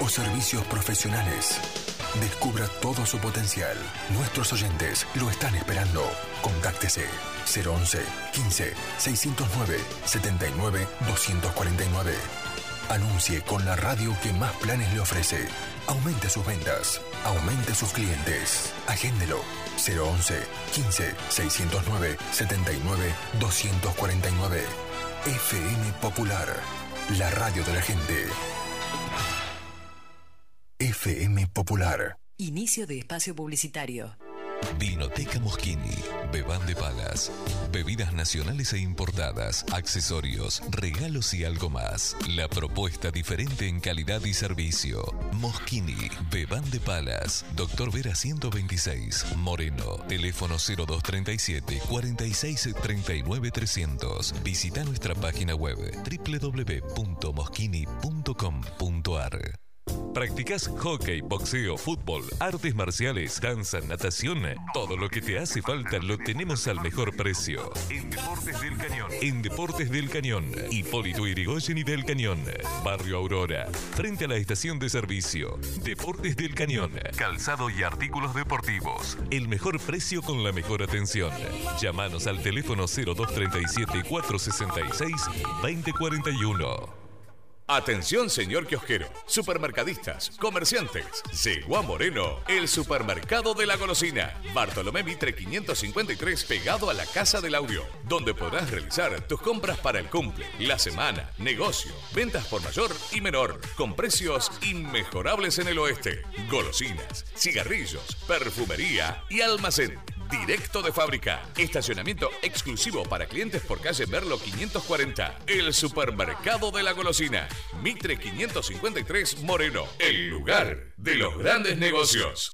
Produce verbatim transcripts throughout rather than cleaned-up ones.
o servicios profesionales. Descubra todo su potencial. Nuestros oyentes lo están esperando. Contáctese cero once, quince, seiscientos nueve, setenta y nueve, doscientos cuarenta y nueve. Anuncie con la radio que más planes le ofrece. Aumente sus ventas. Aumente sus clientes. Agéndelo. cero once, quince, seiscientos nueve, setenta y nueve, doscientos cuarenta y nueve. F M Popular. La radio de la gente. F M Popular. Inicio de espacio publicitario. Vinoteca Moschini, Bebán de Palas, bebidas nacionales e importadas, accesorios, regalos y algo más. La propuesta diferente en calidad y servicio. Moschini, Bebán de Palas, Doctor Vera ciento veintiséis, Moreno, teléfono cero dos treinta y siete, cuarenta y seis, treinta y nueve, trescientos. Visita nuestra página web doble u doble u doble u punto moschini punto com punto a r. ¿Practicas hockey, boxeo, fútbol, artes marciales, danza, natación? Todo lo que te hace falta lo tenemos al mejor precio. En Deportes del Cañón. En Deportes del Cañón. Hipólito Yrigoyen y del Cañón. Barrio Aurora. Frente a la estación de servicio. Deportes del Cañón. Calzado y artículos deportivos. El mejor precio con la mejor atención. Llámanos al teléfono cero dos treinta y siete, cuatrocientos sesenta y seis, veinte cuarenta y uno. Atención, señor kiosquero, supermercadistas, comerciantes. Llegó a Moreno el supermercado de la golosina. Bartolomé Mitre quinientos cincuenta y tres, pegado a la Casa del Audio, donde podrás realizar tus compras para el cumple, la semana, negocio, ventas por mayor y menor, con precios inmejorables en el oeste. Golosinas, cigarrillos, perfumería y almacén. Directo de fábrica. Estacionamiento exclusivo para clientes por calle Merlo quinientos cuarenta. El supermercado de la golosina. Mitre quinientos cincuenta y tres, Moreno. El lugar de los grandes negocios.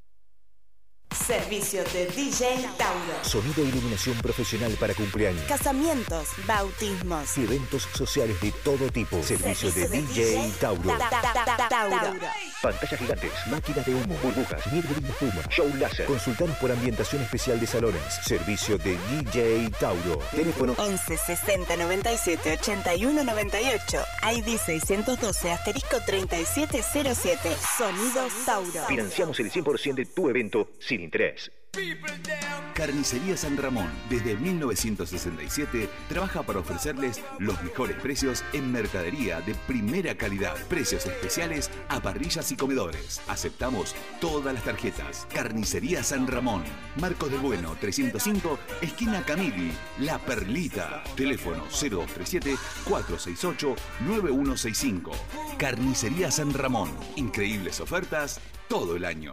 Servicio de D J Tauro. Sonido e iluminación profesional para cumpleaños, Casamientos, bautismos y eventos sociales de todo tipo. Servicio, Servicio de, de D J Tauro. Tauro. Pantallas gigantes, máquinas de humo, burbujas, niebla y espuma, show láser. Consultanos por ambientación especial de salones. Servicio de D J Tauro. Teléfono once sesenta noventa y siete ochenta y uno noventa y ocho. I D seiscientos doce asterisco treinta y siete cero siete. Sonido Tauro. Financiamos el cien por ciento de tu evento sin interés. Carnicería San Ramón, desde mil novecientos sesenta y siete, trabaja para ofrecerles los mejores precios en mercadería de primera calidad. Precios especiales a parrillas y comedores. Aceptamos todas las tarjetas. Carnicería San Ramón, Marcos del Bueno trescientos cinco, esquina Camili, La Perlita. Teléfono cero dos tres siete, cuatro seis ocho, nueve uno seis cinco. Carnicería San Ramón, increíbles ofertas todo el año.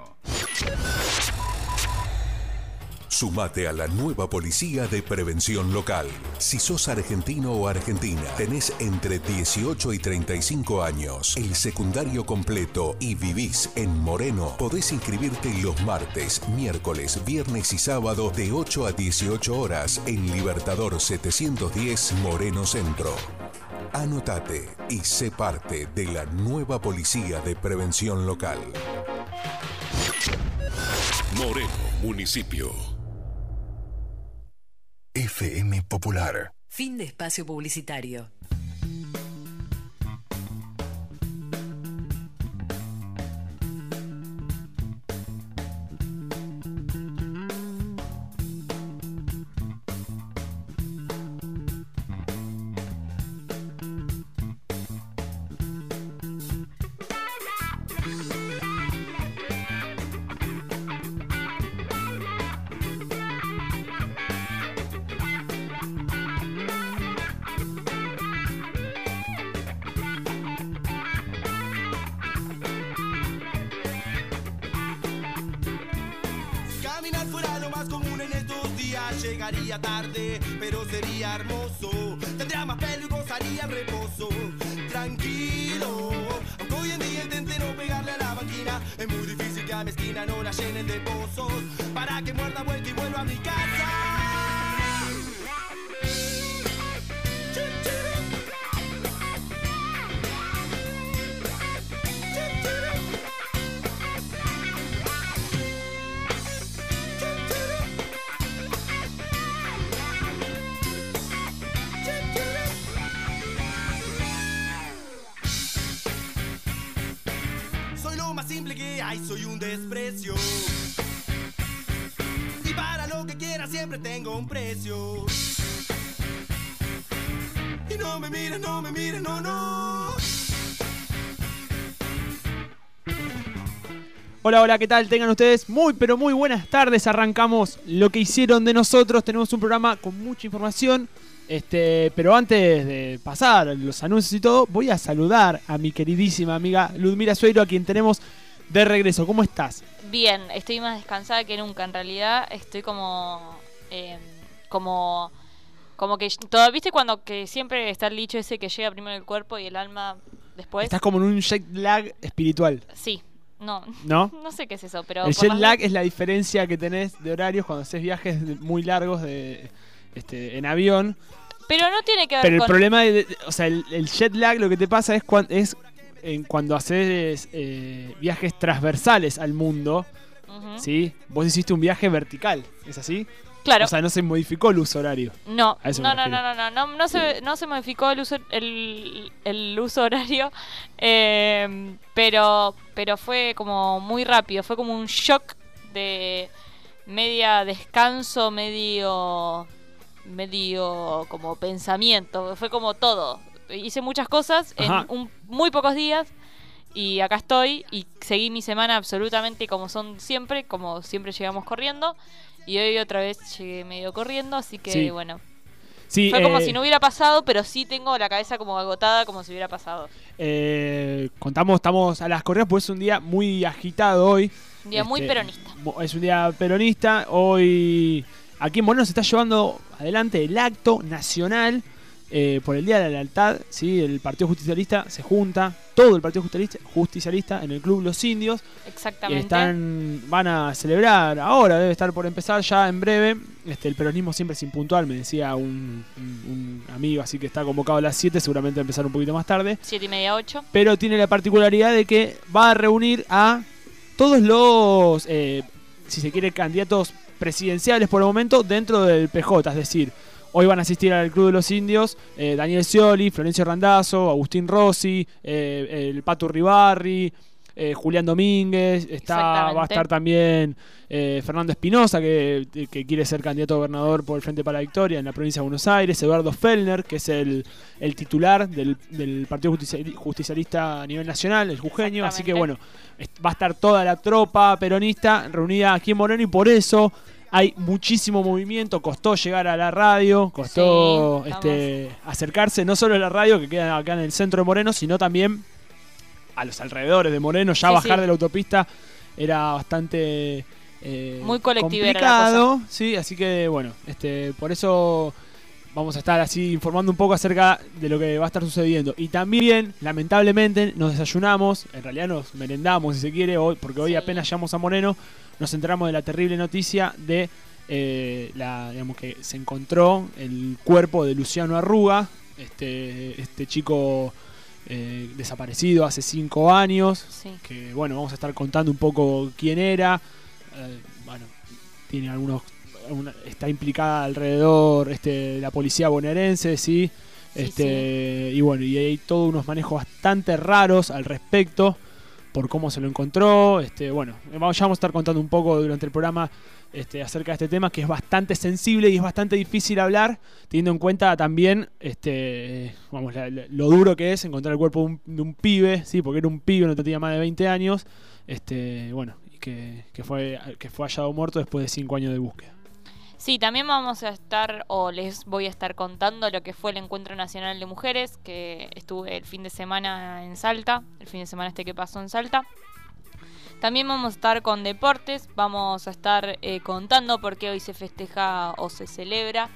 Sumate a la nueva Policía de Prevención Local. Si sos argentino o argentina, tenés entre dieciocho y treinta y cinco años, el secundario completo y vivís en Moreno, podés inscribirte los martes, miércoles, viernes y sábado de ocho a dieciocho horas en Libertador setecientos diez Moreno Centro. Anotate y sé parte de la nueva Policía de Prevención Local. Moreno, municipio. F M Popular. Fin de espacio publicitario. Llegaría tarde, pero sería hermoso. Tendría más pelo y gozaría el reposo. Tranquilo, aunque hoy en día intente no pegarle a la máquina, es muy difícil que a mi esquina no la llenen de pozos. Para que muerda vuelta y vuelva a mi casa. Soy lo más simple que hay, soy un desprecio. Y para lo que quiera siempre tengo un precio. Y no me mires, no me mires, no, no. Hola, hola, ¿qué tal? Tengan ustedes muy, pero muy buenas tardes. Arrancamos lo que hicieron de nosotros. Tenemos un programa con mucha información. Este, pero antes de pasar los anuncios y todo, voy a saludar a mi queridísima amiga Ludmila Sueiro, a quien tenemos de regreso. ¿Cómo estás? Bien, estoy más descansada que nunca. En realidad estoy como... Eh, como... Como que todo, ¿viste cuando que siempre está el dicho ese que llega primero el cuerpo y el alma después? Estás como en un jet lag espiritual. Sí, no. ¿No? No sé qué es eso, pero... El por jet las- lag es la diferencia que tenés de horarios cuando haces viajes de- muy largos de, este, en avión. Pero no tiene que ver Pero el con... problema, de, de- o sea, el, el jet lag lo que te pasa es, cuan- es en cuando haces eh, viajes transversales al mundo, Ujú. ¿sí? Vos hiciste un viaje vertical, ¿es así? Claro. O sea, no se modificó el uso horario. No, A eso me no, no, refiero. no, no, no, no, no se, no se modificó el uso, el, el uso horario, eh, pero, pero fue como muy rápido, fue como un shock de media descanso, medio, medio como pensamiento, fue como todo. Hice muchas cosas en Ajá. un, muy pocos días y acá estoy y seguí mi semana absolutamente como son siempre, como siempre llegamos corriendo. Y hoy otra vez llegué medio corriendo, así que Sí. bueno. Sí, Fue como eh, si no hubiera pasado, pero sí tengo la cabeza como agotada como si hubiera pasado. eh, contamos, estamos a las corridas, pues es un día muy agitado hoy. Un día muy Este, peronista. mo- Es un día peronista. Hoy aquí en Moreno se está llevando adelante el acto nacional eh, por el Día de la Lealtad. ¿Sí? El Partido Justicialista se junta, todo el Partido Justicialista, justicialista en el Club Los Indios. Exactamente. Están, van a celebrar ahora, debe estar por empezar ya en breve. Este, el peronismo siempre es impuntual, me decía un, un- un amigo, así que está convocado a las siete, seguramente va a empezar un poquito más tarde. Siete y media, ocho. Pero tiene la particularidad de que va a reunir a todos los, eh, si se quiere, candidatos presidenciales por el momento dentro del P J, es decir, hoy van a asistir al Club de los Indios eh, Daniel Scioli, Florencio Randazzo, Agustín Rossi, eh, el Pato Ribarri, eh, Julián Domínguez, está, va a Exactamente. estar también eh, Fernando Espinosa, que, que quiere ser candidato a gobernador por el Frente para la Victoria en la provincia de Buenos Aires, Eduardo Fellner, que es el, el titular del, del Partido Justiciali- Justicialista a nivel nacional, el jujeño, así que bueno, est- va a estar toda la tropa peronista reunida aquí en Moreno y por eso hay muchísimo movimiento, costó llegar a la radio, costó Sí, este, acercarse no solo a la radio que queda acá en el centro de Moreno, sino también a los alrededores de Moreno. Ya Sí, bajar sí. de la autopista era bastante eh, Muy colectiva era la complicado, sí, así que bueno, este, por eso vamos a estar así informando un poco acerca de lo que va a estar sucediendo. Y también, lamentablemente, nos desayunamos, en realidad nos merendamos si se quiere, hoy, porque hoy Sí. apenas llegamos a Moreno, nos enteramos de la terrible noticia de eh, la, digamos que se encontró el cuerpo de Luciano Arruga, este, este chico eh, desaparecido hace cinco años, Sí. que bueno, vamos a estar contando un poco quién era, eh, bueno, tiene algunos, alguna- está implicada alrededor este, la policía bonaerense, sí, Sí, este, y bueno, y hay todos unos manejos bastante raros al respecto por cómo se lo encontró, este, bueno, vamos, ya vamos a estar contando un poco durante el programa este, acerca de este tema que es bastante sensible y es bastante difícil hablar, teniendo en cuenta también este, vamos, la- la- lo duro que es encontrar el cuerpo de un, de un pibe, sí, porque era un pibe, no tenía más de veinte años, este, bueno, y que, que fue que fue hallado muerto después de cinco años de búsqueda. Sí, también vamos a estar, o les voy a estar contando lo que fue el Encuentro Nacional de Mujeres, que estuve el fin de semana en Salta, el fin de semana este que pasó en Salta. También vamos a estar con deportes, vamos a estar eh, contando por qué hoy se festeja o se celebra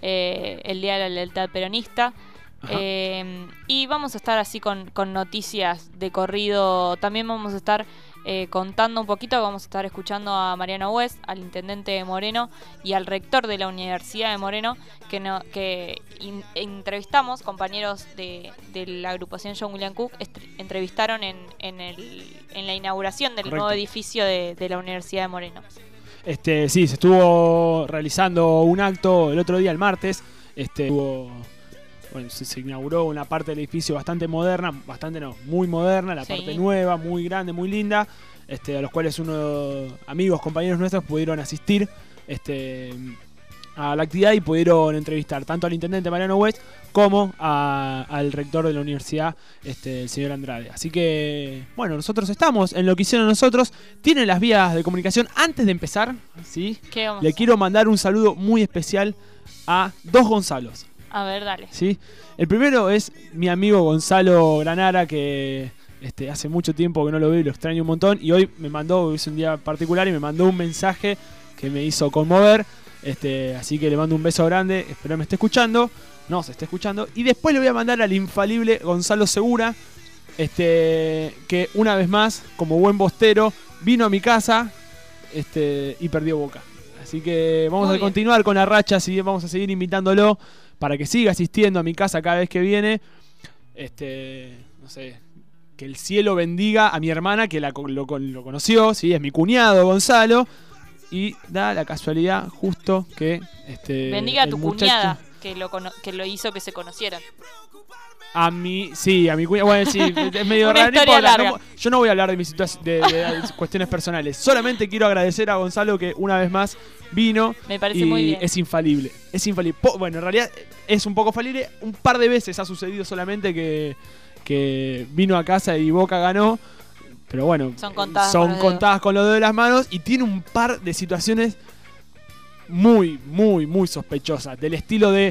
eh, el Día de la Lealtad Peronista. Eh, y vamos a estar así con, con noticias de corrido. También vamos a estar eh, contando un poquito, vamos a estar escuchando a Mariano West, al intendente de Moreno y al rector de la Universidad de Moreno, que, no, que in- entrevistamos, compañeros de, de la agrupación John William Cook, est- entrevistaron en, en, el, en la inauguración del Correcto. nuevo edificio de, de la Universidad de Moreno. Este, sí, se estuvo realizando un acto el otro día, el martes. Este, estuvo bueno, se, se inauguró una parte del edificio bastante moderna, bastante no, muy moderna, la Sí. parte nueva, muy grande, muy linda, este, a los cuales unos amigos, compañeros nuestros pudieron asistir este, a la actividad y pudieron entrevistar tanto al intendente Mariano West como a, al rector de la universidad, este, el señor Andrade. Así que, bueno, nosotros estamos en lo que hicieron nosotros. Tienen las vías de comunicación. Antes de empezar, ¿sí? ¿Qué vamos Le a quiero mandar un saludo muy especial a dos Gonzalos. A ver, dale. ¿Sí? El primero es mi amigo Gonzalo Granara, que este, hace mucho tiempo que no lo veo y lo extraño un montón. Y hoy me mandó, es un día particular, y me mandó un mensaje que me hizo conmover. Este, así que le mando un beso grande, espero me esté escuchando, no se esté escuchando. Y después le voy a mandar al infalible Gonzalo Segura, este, que una vez más, como buen bostero, vino a mi casa este, y perdió Boca. Así que vamos Muy a bien. continuar con la racha, así vamos a seguir invitándolo para que siga asistiendo a mi casa cada vez que viene. Este, no sé, que el cielo bendiga a mi hermana que la, lo, lo conoció, ¿sí? Es mi cuñado Gonzalo. Y da la casualidad justo que este Bendiga a el tu muchacho- cuñada que lo, cono- que lo hizo que se conocieran. A mi, sí, a mi cuñada. Bueno, sí, es medio Una raro. no historia importa, larga. no- yo no voy a hablar de mis situa- de, de cuestiones personales. Solamente quiero agradecer a Gonzalo que una vez más vino. Me parece y muy bien. es infalible. Es infalible. Po- bueno, en realidad es un poco falible. Un par de veces ha sucedido solamente que, que vino a casa y Boca ganó. Pero bueno, Son contadas son con los contadas dedos. con los dedos de las manos. Y tiene un par de situaciones muy, muy, muy sospechosas. Del estilo de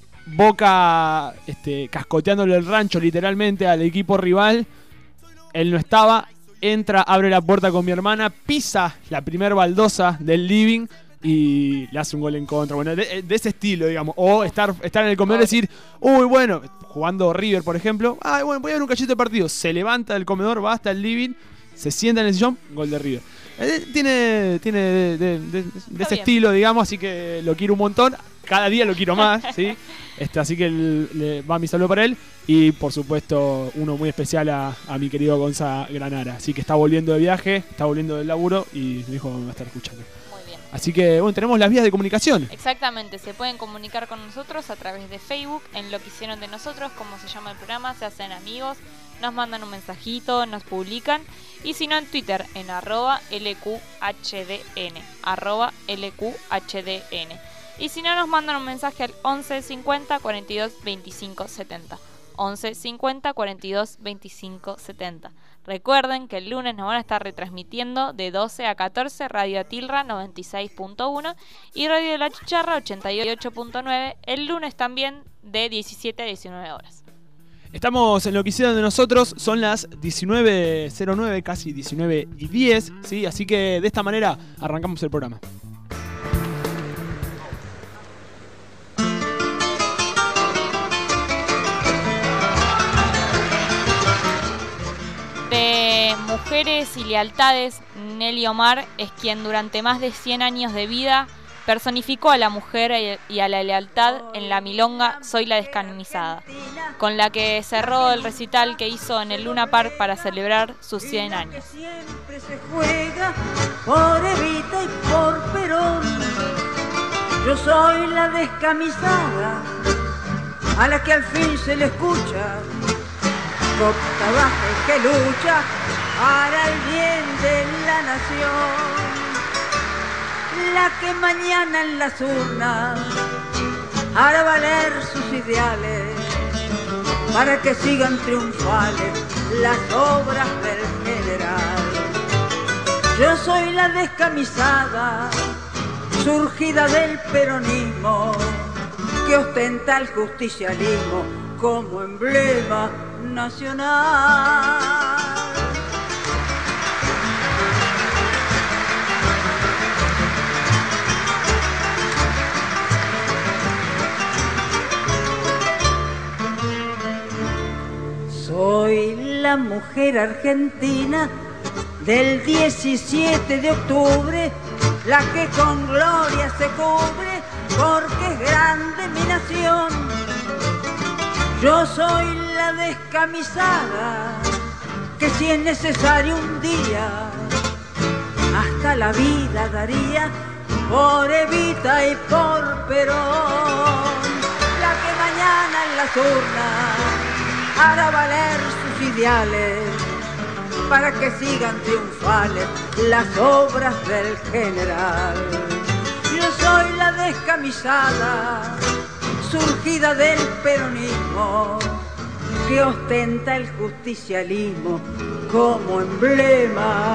Boca este, cascoteándole el rancho literalmente al equipo rival. Él no estaba. Entra, abre la puerta con mi hermana, pisa la primer baldosa del living y le hace un gol en contra. Bueno, de, de ese estilo, digamos. O estar, estar en el comedor y decir, uy, bueno, jugando River, por ejemplo. Ay, bueno, voy a ver un cachito de partido. Se levanta del comedor, va hasta el living, se sienta en el sillón, gol de River. Eh, tiene tiene de, de- de- de ese bien. estilo, digamos, así que lo quiero un montón. Cada día lo quiero más, ¿sí? Este, así que el- le va mi saludo para él. Y por supuesto, uno muy especial a, a mi querido Gonza Granara. Así que está volviendo de viaje, está volviendo del laburo y me dijo que me va a estar escuchando. Muy bien. Así que, bueno, tenemos las vías de comunicación. Exactamente, se pueden comunicar con nosotros a través de Facebook, en lo que hicieron de nosotros, como se llama el programa, se hacen amigos, nos mandan un mensajito, nos publican, y si no en Twitter, en arroba L Q H D N, arroba L Q H D N. Y si no nos mandan un mensaje al once cincuenta cuarenta y dos veinticinco setenta. once cincuenta cuarenta y dos veinticinco setenta. Recuerden que el lunes nos van a estar retransmitiendo de doce a catorce Radio Atilra noventa y seis punto uno y Radio La Chicharra ochenta y ocho punto nueve. El lunes también de diecisiete a diecinueve horas. Estamos en lo que hicieron de nosotros, son las diecinueve cero nueve, casi diecinueve y diez, ¿sí? Así que de esta manera arrancamos el programa. De Mujeres y Lealtades, Nelly Omar es quien durante más de cien años de vida personificó a la mujer y a la lealtad en la milonga Soy la Descamisada, con la que cerró el recital que hizo en el Luna Park para celebrar sus cien años. Siempre se juega por Evita y por Perón. Yo soy la descamisada a la que al fin se le escucha, copta baja y que lucha para el bien de la nación. La que mañana en las urnas hará valer sus ideales para que sigan triunfales las obras del general. Yo soy la descamisada, surgida del peronismo, que ostenta el justicialismo como emblema nacional. Soy la mujer argentina del diecisiete de octubre, la que con gloria se cubre porque es grande mi nación. Yo soy la descamisada que si es necesario un día hasta la vida daría por Evita y por Perón. La que mañana en las urnas hará valer sus ideales para que sigan triunfales las obras del general. Yo soy la descamisada, surgida del peronismo, que ostenta el justicialismo como emblema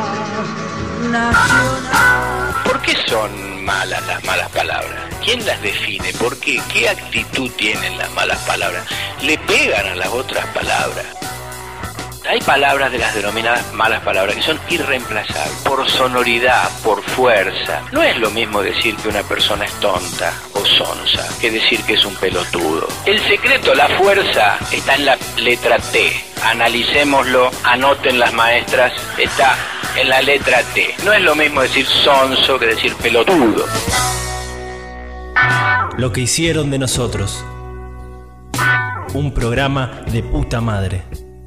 nacional. ¿Por qué son malas las malas palabras? ¿Quién las define? ¿Por qué? ¿Qué actitud tienen las malas palabras? ¿Le pegan a las otras palabras? Hay palabras de las denominadas malas palabras que son irreemplazables, por sonoridad, por fuerza. No es lo mismo decir que una persona es tonta o sonsa que decir que es un pelotudo. El secreto, la fuerza, está en la letra T. Analicémoslo, anoten las maestras, está en la letra T. No es lo mismo decir sonso que decir pelotudo. Lo que hicieron de nosotros. Un programa de puta madre.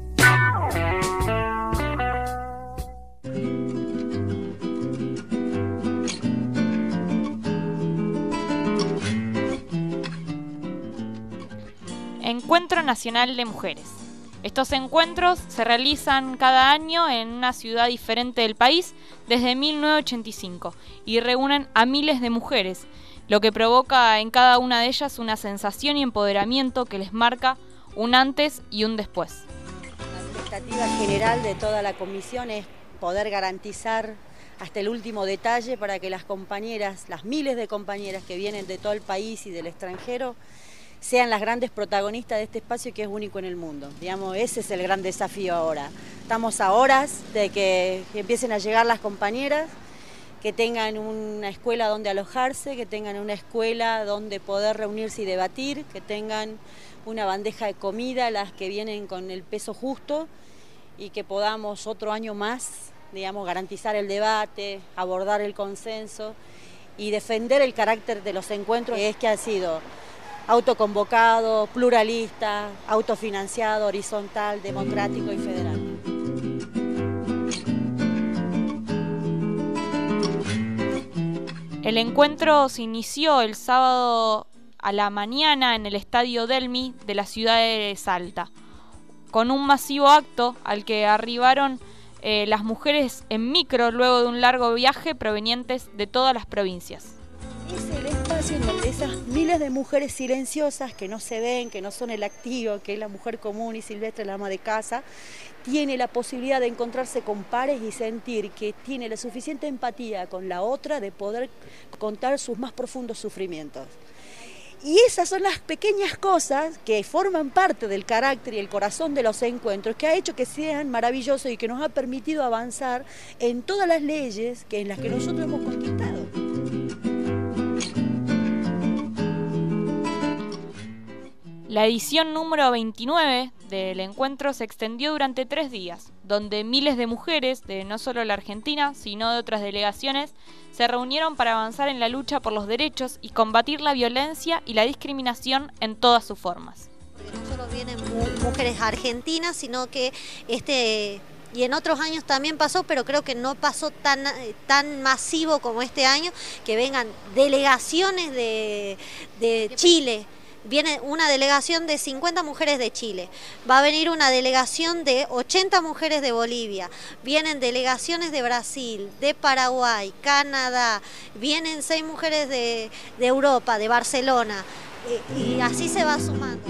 Encuentro Nacional de Mujeres. Estos encuentros se realizan cada año en una ciudad diferente del país desde mil novecientos ochenta y cinco y reúnen a miles de mujeres, lo que provoca en cada una de ellas una sensación y empoderamiento que les marca un antes y un después. La expectativa general de toda la comisión es poder garantizar hasta el último detalle para que las compañeras, las miles de compañeras que vienen de todo el país y del extranjero, sean las grandes protagonistas de este espacio que es único en el mundo. Digamos, ese es el gran desafío ahora. Estamos a horas de que empiecen a llegar las compañeras, que tengan una escuela donde alojarse, que tengan una escuela donde poder reunirse y debatir, que tengan una bandeja de comida, las que vienen con el peso justo, y que podamos otro año más, digamos, garantizar el debate, abordar el consenso y defender el carácter de los encuentros, que es que ha sido autoconvocado, pluralista, autofinanciado, horizontal, democrático y federal. El encuentro se inició el sábado a la mañana en el Estadio Delmi de la ciudad de Salta, con un masivo acto al que arribaron eh, las mujeres en micro luego de un largo viaje provenientes de todas las provincias. Es el espacio en donde esas miles de mujeres silenciosas que no se ven, que no son el activo, que es la mujer común y silvestre, la ama de casa, tiene la posibilidad de encontrarse con pares y sentir que tiene la suficiente empatía con la otra de poder contar sus más profundos sufrimientos. Y esas son las pequeñas cosas que forman parte del carácter y el corazón de los encuentros, que ha hecho que sean maravillosos y que nos ha permitido avanzar en todas las leyes que en las que nosotros hemos conquistado. La edición número veintinueve del encuentro se extendió durante tres días, donde miles de mujeres de no solo la Argentina, sino de otras delegaciones, se reunieron para avanzar en la lucha por los derechos y combatir la violencia y la discriminación en todas sus formas. Porque no solo vienen mujeres argentinas, sino que este... y en otros años también pasó, pero creo que no pasó tan, tan masivo como este año, que vengan delegaciones de, de Chile. Viene una delegación de cincuenta mujeres de Chile, va a venir una delegación de ochenta mujeres de Bolivia, vienen delegaciones de Brasil, de Paraguay, Canadá, vienen seis mujeres de, de Europa, de Barcelona, y, y así se va sumando.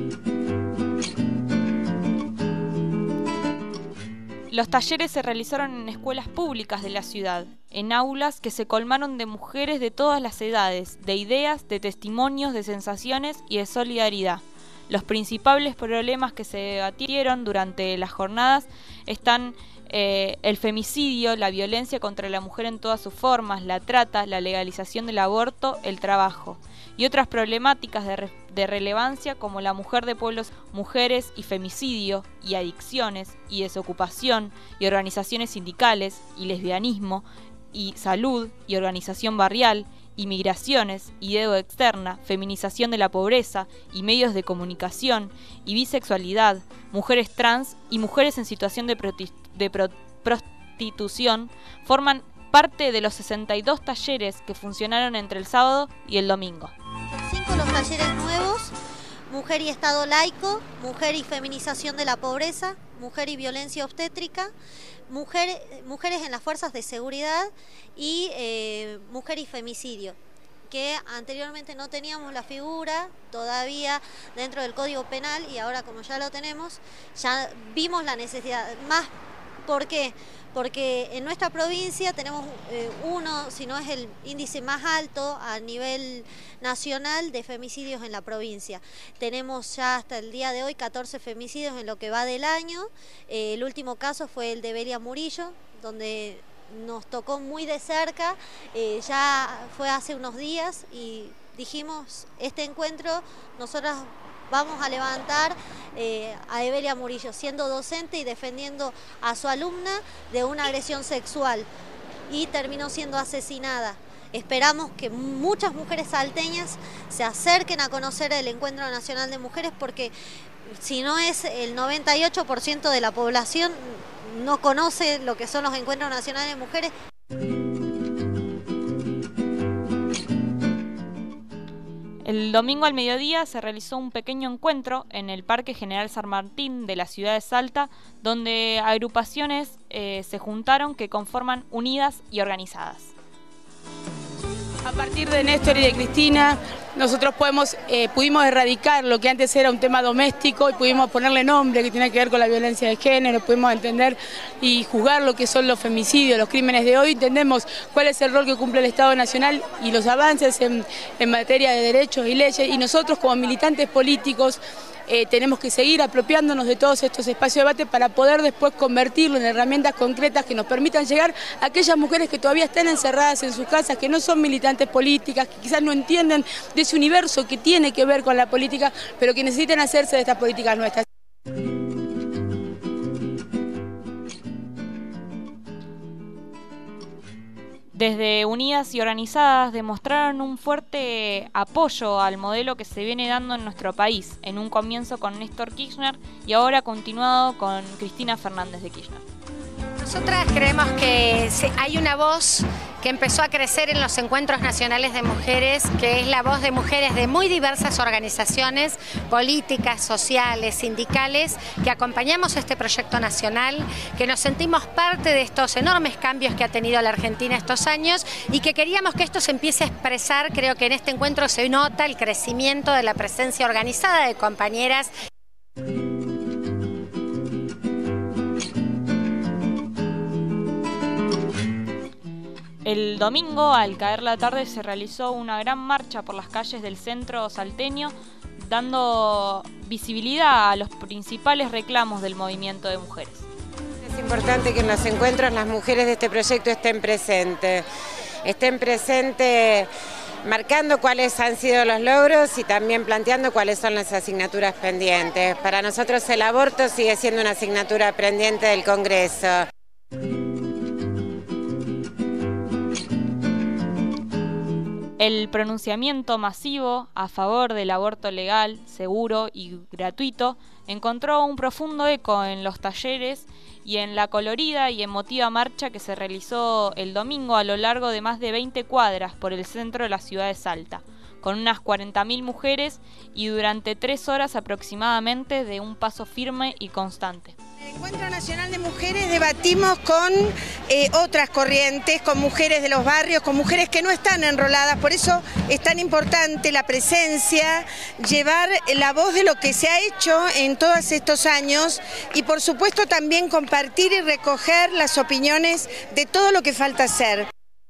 Los talleres se realizaron en escuelas públicas de la ciudad, en aulas que se colmaron de mujeres de todas las edades, de ideas, de testimonios, de sensaciones y de solidaridad. Los principales problemas que se debatieron durante las jornadas están eh, el femicidio, la violencia contra la mujer en todas sus formas, la trata, la legalización del aborto, el trabajo y otras problemáticas de, re de relevancia como la mujer de pueblos, mujeres y femicidio y adicciones y desocupación y organizaciones sindicales y lesbianismo y salud y organización barrial, inmigraciones y deuda externa, feminización de la pobreza y medios de comunicación y bisexualidad, mujeres trans y mujeres en situación de, de pro prostitución forman parte de los sesenta y dos talleres que funcionaron entre el sábado y el domingo. Cinco los talleres nuevos: mujer y Estado laico, mujer y feminización de la pobreza, mujer y violencia obstétrica, mujer, mujeres en las fuerzas de seguridad y eh, mujer y femicidio, que anteriormente no teníamos la figura todavía dentro del Código Penal y ahora, como ya lo tenemos, ya vimos la necesidad. Más, ¿por qué? Porque en nuestra provincia tenemos eh, uno, si no es el índice más alto a nivel nacional de femicidios en la provincia. Tenemos ya hasta el día de hoy catorce femicidios en lo que va del año. Eh, el último caso fue el de Belia Murillo, donde nos tocó muy de cerca, eh, ya fue hace unos días y dijimos, este encuentro nosotras vamos a levantar eh, a Evelia Murillo, siendo docente y defendiendo a su alumna de una agresión sexual, y terminó siendo asesinada. Esperamos que muchas mujeres salteñas se acerquen a conocer el Encuentro Nacional de Mujeres, porque si no es el noventa y ocho por ciento de la población no conoce lo que son los Encuentros Nacionales de Mujeres. El domingo al mediodía se realizó un pequeño encuentro en el Parque General San Martín de la ciudad de Salta, donde agrupaciones eh, se juntaron que conforman Unidas y Organizadas. A partir de Néstor y de Cristina, nosotros podemos, eh, pudimos erradicar lo que antes era un tema doméstico y pudimos ponerle nombre, que tiene que ver con la violencia de género, pudimos entender y juzgar lo que son los femicidios, los crímenes de hoy, entendemos cuál es el rol que cumple el Estado Nacional y los avances en, en materia de derechos y leyes, y nosotros como militantes políticos Eh, tenemos que seguir apropiándonos de todos estos espacios de debate para poder después convertirlo en herramientas concretas que nos permitan llegar a aquellas mujeres que todavía están encerradas en sus casas, que no son militantes políticas, que quizás no entienden de ese universo que tiene que ver con la política, pero que necesitan hacerse de estas políticas nuestras. Desde Unidas y Organizadas demostraron un fuerte apoyo al modelo que se viene dando en nuestro país, en un comienzo con Néstor Kirchner y ahora continuado con Cristina Fernández de Kirchner. Nosotras creemos que hay una voz que empezó a crecer en los encuentros nacionales de mujeres, que es la voz de mujeres de muy diversas organizaciones políticas, sociales, sindicales, que acompañamos este proyecto nacional, que nos sentimos parte de estos enormes cambios que ha tenido la Argentina estos años y que queríamos que esto se empiece a expresar. Creo que en este encuentro se nota el crecimiento de la presencia organizada de compañeras. El domingo, al caer la tarde, se realizó una gran marcha por las calles del centro salteño, dando visibilidad a los principales reclamos del movimiento de mujeres. Es importante que en los encuentros las mujeres de este proyecto estén presentes, estén presentes marcando cuáles han sido los logros y también planteando cuáles son las asignaturas pendientes. Para nosotros el aborto sigue siendo una asignatura pendiente del Congreso. El pronunciamiento masivo a favor del aborto legal, seguro y gratuito encontró un profundo eco en los talleres y en la colorida y emotiva marcha que se realizó el domingo a lo largo de más de veinte cuadras por el centro de la ciudad de Salta, con unas cuarenta mil mujeres y durante tres horas aproximadamente de un paso firme y constante. En el Encuentro Nacional de Mujeres debatimos con eh, otras corrientes, con mujeres de los barrios, con mujeres que no están enroladas, por eso es tan importante la presencia, llevar la voz de lo que se ha hecho en todos estos años y por supuesto también compartir y recoger las opiniones de todo lo que falta hacer.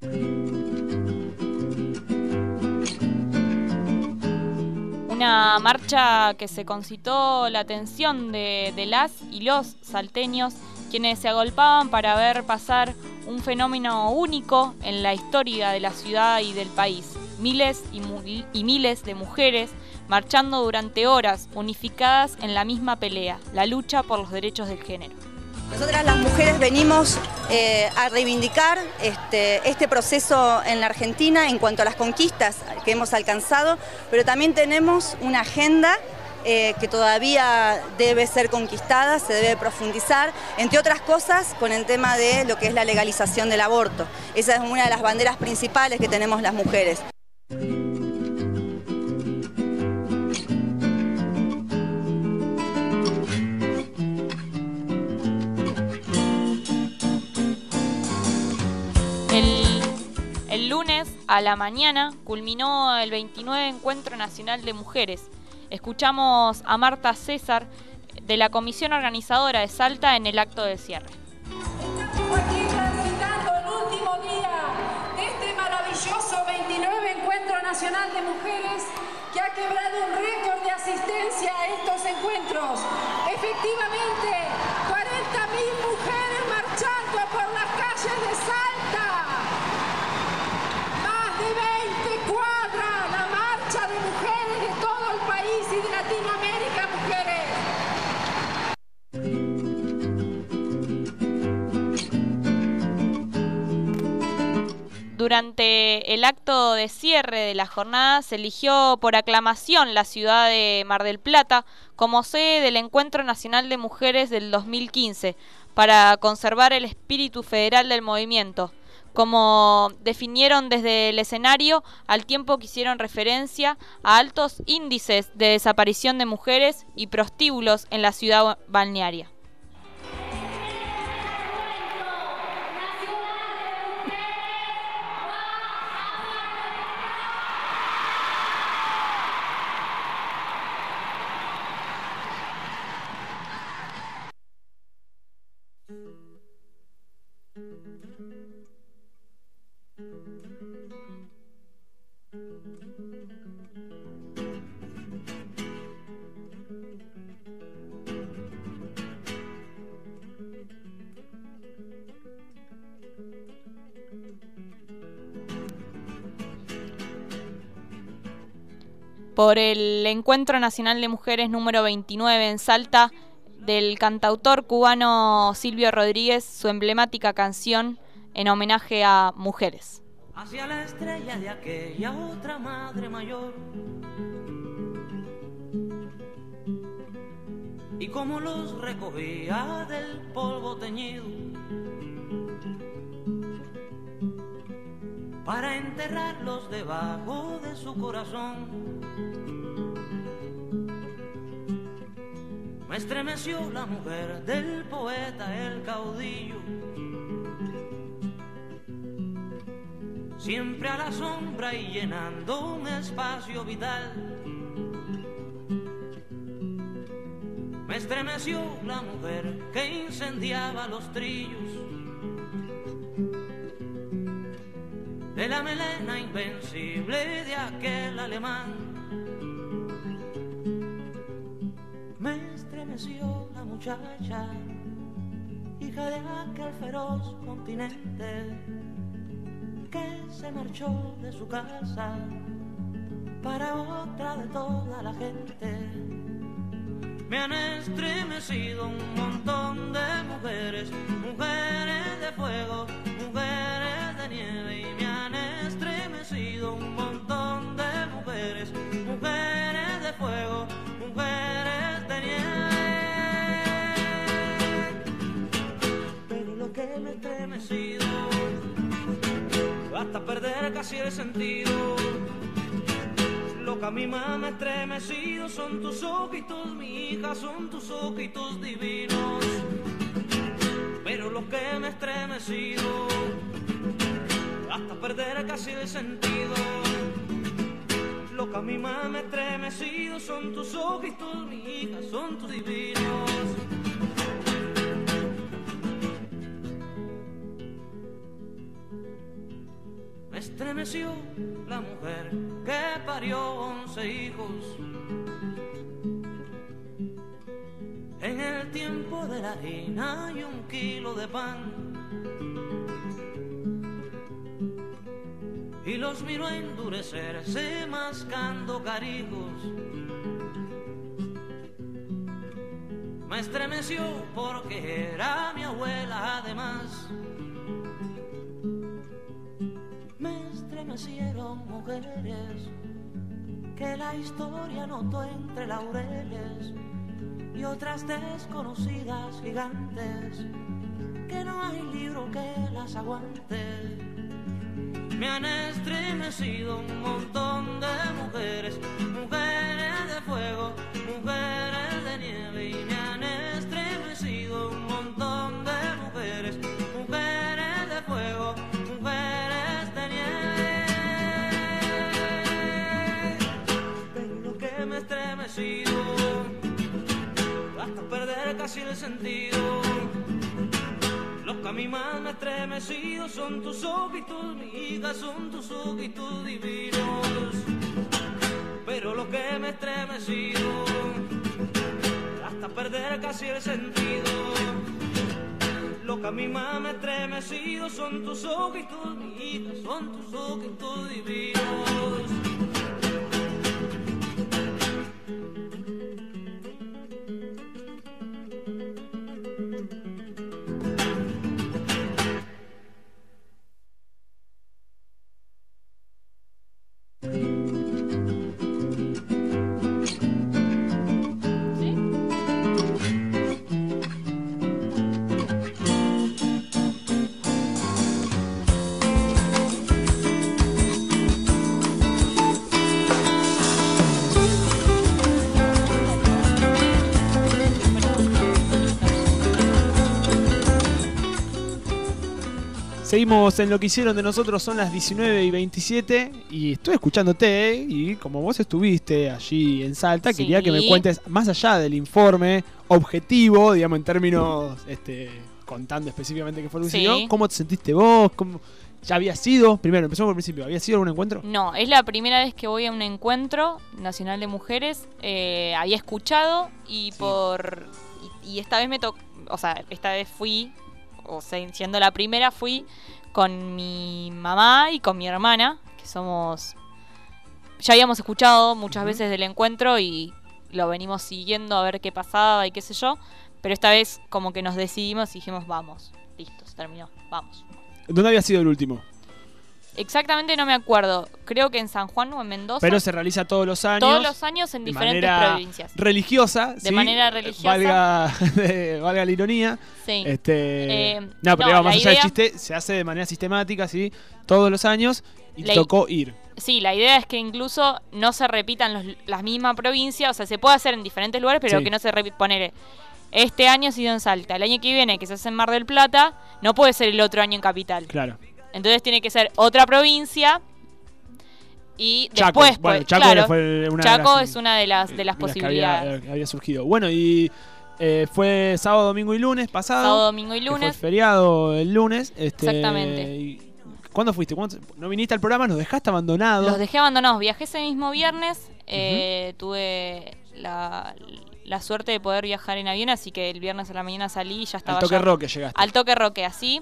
Una marcha que se concitó la atención de, de las y los salteños, quienes se agolpaban para ver pasar un fenómeno único en la historia de la ciudad y del país. Miles y, y miles de mujeres marchando durante horas, unificadas en la misma pelea, la lucha por los derechos del género. Nosotras las mujeres venimos eh, a reivindicar este, este proceso en la Argentina en cuanto a las conquistas que hemos alcanzado, pero también tenemos una agenda eh, que todavía debe ser conquistada, se debe profundizar, entre otras cosas con el tema de lo que es la legalización del aborto. Esa es una de las banderas principales que tenemos las mujeres. El, el lunes a la mañana culminó el veintinueve Encuentro Nacional de Mujeres. Escuchamos a Marta César de la comisión organizadora de Salta en el acto de cierre. Estamos aquí transitando el último día de este maravilloso veintinueve Encuentro Nacional de Mujeres que ha quebrado un récord de asistencia a estos encuentros. Efectivamente, cuarenta mil mujeres marchando por las calles de Salta. Más de veinte cuadras, la marcha de mujeres de todo el país y de Latinoamérica, mujeres. Durante el acto de cierre de la jornada se eligió por aclamación la ciudad de Mar del Plata como sede del Encuentro Nacional de Mujeres del dos mil quince para conservar el espíritu federal del movimiento, como definieron desde el escenario, al tiempo que hicieron referencia a altos índices de desaparición de mujeres y prostíbulos en la ciudad balnearia. Por el Encuentro Nacional de Mujeres número veintinueve en Salta, del cantautor cubano Silvio Rodríguez, su emblemática canción en homenaje a mujeres. Hacia la estrella de aquella otra madre mayor, y como los recogía del polvo teñido, para enterrarlos debajo de su corazón. Me estremeció la mujer del poeta, el caudillo, siempre a la sombra y llenando un espacio vital. Me estremeció la mujer que incendiaba los trillos de la melena invencible de aquel alemán. Me estremeció la muchacha, hija de aquel feroz continente, que se marchó de su casa para otra de toda la gente. Me han estremecido un montón de mujeres, mujeres de fuego, mujeres de nieve, y me han estremecido un montón de mujeres, mujeres de fuego, mujeres de nieve. Pero lo que me ha estremecido hasta perder casi el sentido, lo que a mí más me ha estremecido son tus ojitos, mi hija, son tus ojitos divinos. Pero lo que me ha estremecido hasta perder casi el sentido, lo que a mí más me ha estremecido son tus ojitos, mi hija, son tus divinos. Me estremeció la mujer que parió once hijos en el tiempo de la harina y un kilo de pan, y los miró endurecerse mascando carijos. Me estremeció porque era mi abuela además. Me estremecieron mujeres que la historia notó entre laureles, y otras desconocidas gigantes que no hay libro que las aguante. Me han estremecido un montón de mujeres, mujeres de fuego, mujeres de nieve, y me han estremecido un montón de mujeres, mujeres de fuego, mujeres más me ha estremecido son tus ojitos, mi hija, son tus ojitos divinos. Pero lo que me ha estremecido hasta perder casi el sentido. Lo que a mí más me ha estremecido son tus ojitos, mi hija, son tus ojitos divinos. Seguimos en lo que hicieron de nosotros, son las diecinueve y veintisiete y estoy escuchándote y como vos estuviste allí en Salta, Sí. quería que me cuentes más allá del informe objetivo, digamos en términos este, contando específicamente qué fue lo que Sí. sucedió, ¿cómo te sentiste vos? ¿Cómo, ¿Ya había sido? Primero, empezamos por el principio, ¿había sido algún encuentro? No, es la primera vez que voy a un encuentro nacional de mujeres. Eh, había escuchado y por y, y esta vez me tocó, o sea, esta vez fui, o sea, siendo la primera, fui con mi mamá y con mi hermana, que somos... Ya habíamos escuchado muchas Ujú. veces del encuentro y lo venimos siguiendo a ver qué pasaba y qué sé yo, pero esta vez como que nos decidimos y dijimos, vamos, listo, se terminó, vamos. ¿Dónde había sido el último? Exactamente no me acuerdo, creo que en San Juan o en Mendoza. Pero se realiza todos los años. Todos los años en de diferentes manera provincias. religiosa. De ¿sí? manera religiosa. Valga, de- valga la ironía. Sí. Este, Eh, no, pero no, digamos, más la allá del idea- chiste, se hace de manera sistemática, ¿sí? Todos los años y La- tocó ir. Sí, la idea es que incluso no se repitan los, las mismas provincias, o sea, se puede hacer en diferentes lugares, pero Sí. que no se repita. Poner, este año ha sido en Salta, el año que viene que se hace en Mar del Plata, no puede ser el otro año en Capital. Claro. Entonces tiene que ser otra provincia y Chaco, después, bueno, pues, Chaco claro, fue una de Chaco las- es una de las, de las de las que posibilidades. había, había surgido. Bueno, y eh, fue sábado, domingo y lunes pasado. Sábado, domingo y que fue lunes. feriado el lunes. Este, Exactamente. y- ¿Cuándo fuiste? ¿Cuándo- ¿No viniste al programa? ¿Nos dejaste abandonados? Los dejé abandonados. Viajé ese mismo viernes. eh, tuve la, la suerte de poder viajar en avión, así que el viernes a la mañana salí y ya estaba Al Toque ya- Roque llegaste. Al Toque Roque, así.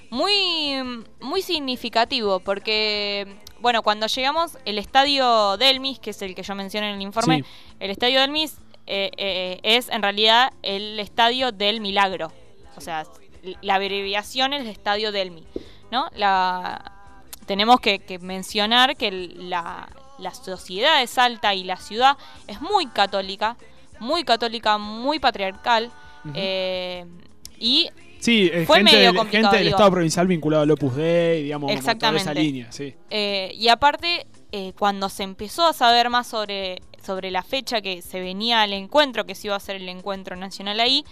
Muy, muy significativo, porque, bueno, cuando llegamos, el estadio Delmis, que es el que yo mencioné en el informe, Sí. el estadio Delmis eh, eh, es en realidad el estadio del Milagro. O sea, la abreviación es el estadio Delmi, ¿no? La, tenemos que, que mencionar que el- la, la sociedad de Salta y la ciudad es muy católica, muy católica, muy patriarcal, Ujú. eh, y Sí, eh, fue gente, medio del, complicado, gente del digo. Estado provincial vinculado al Opus Dei, digamos, como toda esa Exactamente. línea, sí. Eh, y aparte, eh, cuando se empezó a saber más sobre, sobre la fecha que se venía al encuentro, que se iba a hacer el encuentro nacional ahí,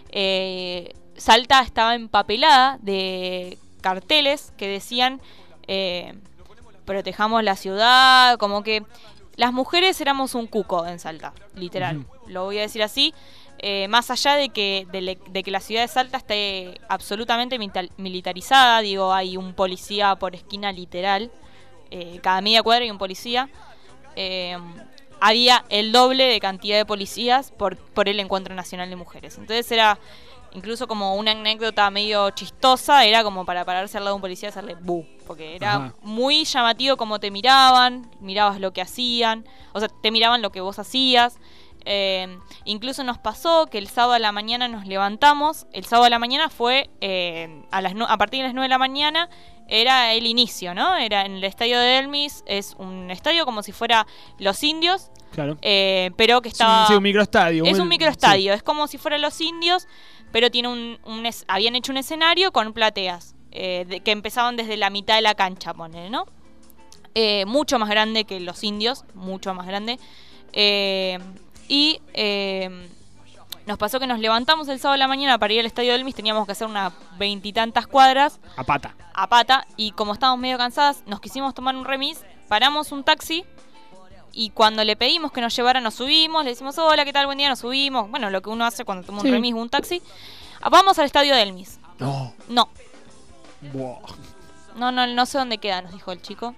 eh, Salta estaba empapelada de carteles que decían eh, protejamos la ciudad, como que las mujeres éramos un cuco en Salta, literal, Ujú. lo voy a decir así. Eh, más allá de que, de, le- de que la ciudad de Salta esté absolutamente mital- militarizada, digo, hay un policía por esquina literal, eh, cada media cuadra hay un policía, eh, había el doble de cantidad de policías por, por el Encuentro Nacional de Mujeres. Entonces era incluso como una anécdota medio chistosa, era como para pararse al lado de un policía y hacerle bu, porque era Ajá. muy llamativo como te miraban, mirabas lo que hacían, o sea, te miraban lo que vos hacías. Eh, incluso nos pasó que el sábado a la mañana nos levantamos. El sábado a la mañana fue eh, a, las nu- a partir de las nueve de la mañana era el inicio, ¿no? Era en el estadio de Delmis, es un estadio como si fuera Los Indios, Claro. eh, pero que Sí, estaba... sí, un microestadio. Es un- un microestadio, es como si fuera Los Indios, pero tiene un, un es- habían hecho un escenario con plateas eh, de- que empezaban desde la mitad de la cancha, pone, ¿no? Eh, mucho más grande que Los Indios, mucho más grande. Eh, y eh, nos pasó que nos levantamos el sábado de la mañana para ir al estadio Delmis, teníamos que hacer unas veintitantas cuadras A pata. a pata, y como estábamos medio cansadas, nos quisimos tomar un remis, paramos un taxi, y cuando le pedimos que nos llevara, nos subimos, le decimos, hola, ¿qué tal? Buen día, nos subimos. Bueno, lo que uno hace cuando toma un Sí. remis o un taxi. Ah, vamos al estadio Delmis. No. No. Buah. No, no, no sé dónde queda, nos dijo el chico.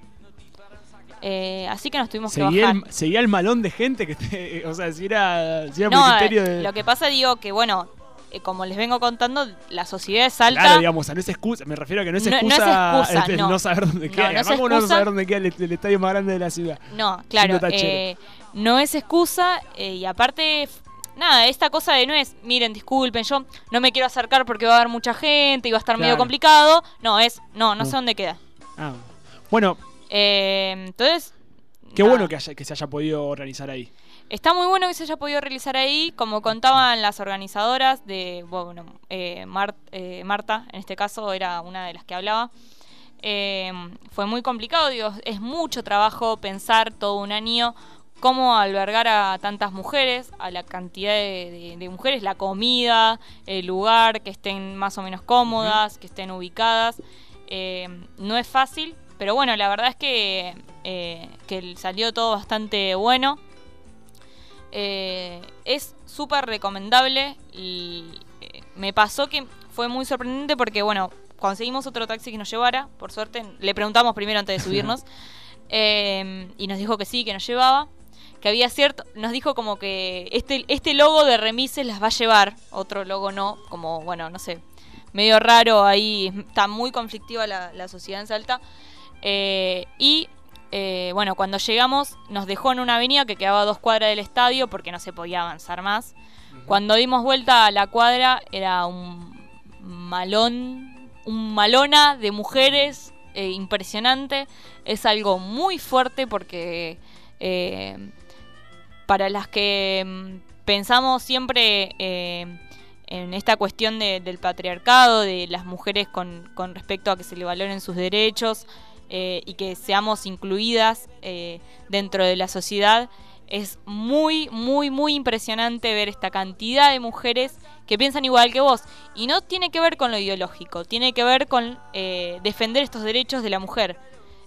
Eh, así que nos tuvimos que Seguía bajar. el, seguía el malón de gente que te, o sea, si era, si era No, por criterio eh, de... lo que pasa, digo, que bueno, eh, como les vengo contando, la sociedad es alta. Claro, digamos, o sea, no es excusa, me refiero a que no es No- no es excusa, excusa, este, no. no saber dónde No, queda. no es Además, ¿cómo no vas a excusa. saber dónde queda el, el estadio más grande de la ciudad? No, claro, Siendo tachero. eh, no es excusa eh, y aparte, f- nada, esta cosa de no es, miren, disculpen, yo no me quiero acercar porque va a haber mucha gente y va a estar medio Claro. complicado. No, es, no, no, No. sé dónde queda. Ah, bueno, Eh, entonces, qué nada. bueno que, haya, que se haya podido organizar ahí. Está muy bueno que se haya podido realizar ahí, como contaban las organizadoras de, bueno, eh, Mar- eh, Marta, en este caso era una de las que hablaba. Eh, fue muy complicado, digo, es mucho trabajo pensar todo un año cómo albergar a tantas mujeres, a la cantidad de, de- de mujeres, la comida, el lugar, que estén más o menos cómodas, que estén ubicadas. Eh, no es fácil, pero bueno, la verdad es que, eh, que salió todo bastante bueno. Eh, es súper recomendable y eh, me pasó que fue muy sorprendente porque, bueno, conseguimos otro taxi que nos llevara, por suerte, le preguntamos primero antes de subirnos, eh, y nos dijo que sí, que nos llevaba, que había cierto, nos dijo como que este, este logo de remises las va a llevar, otro logo no, como, bueno, no sé, medio raro ahí, está muy conflictiva la, la sociedad en Salta, eh, y eh, bueno, cuando llegamos nos dejó en una avenida que quedaba a dos cuadras del estadio porque no se podía avanzar más. Cuando dimos vuelta a la cuadra era un malón, un malona de mujeres eh, impresionante. Es algo muy fuerte porque eh, para las que mm, pensamos siempre eh, en esta cuestión de, del patriarcado, de las mujeres con, con respecto a que se le valoren sus derechos, Eh, y que seamos incluidas eh, dentro de la sociedad, es muy, muy, muy impresionante ver esta cantidad de mujeres que piensan igual que vos. Y no tiene que ver con lo ideológico, tiene que ver con eh, defender estos derechos de la mujer.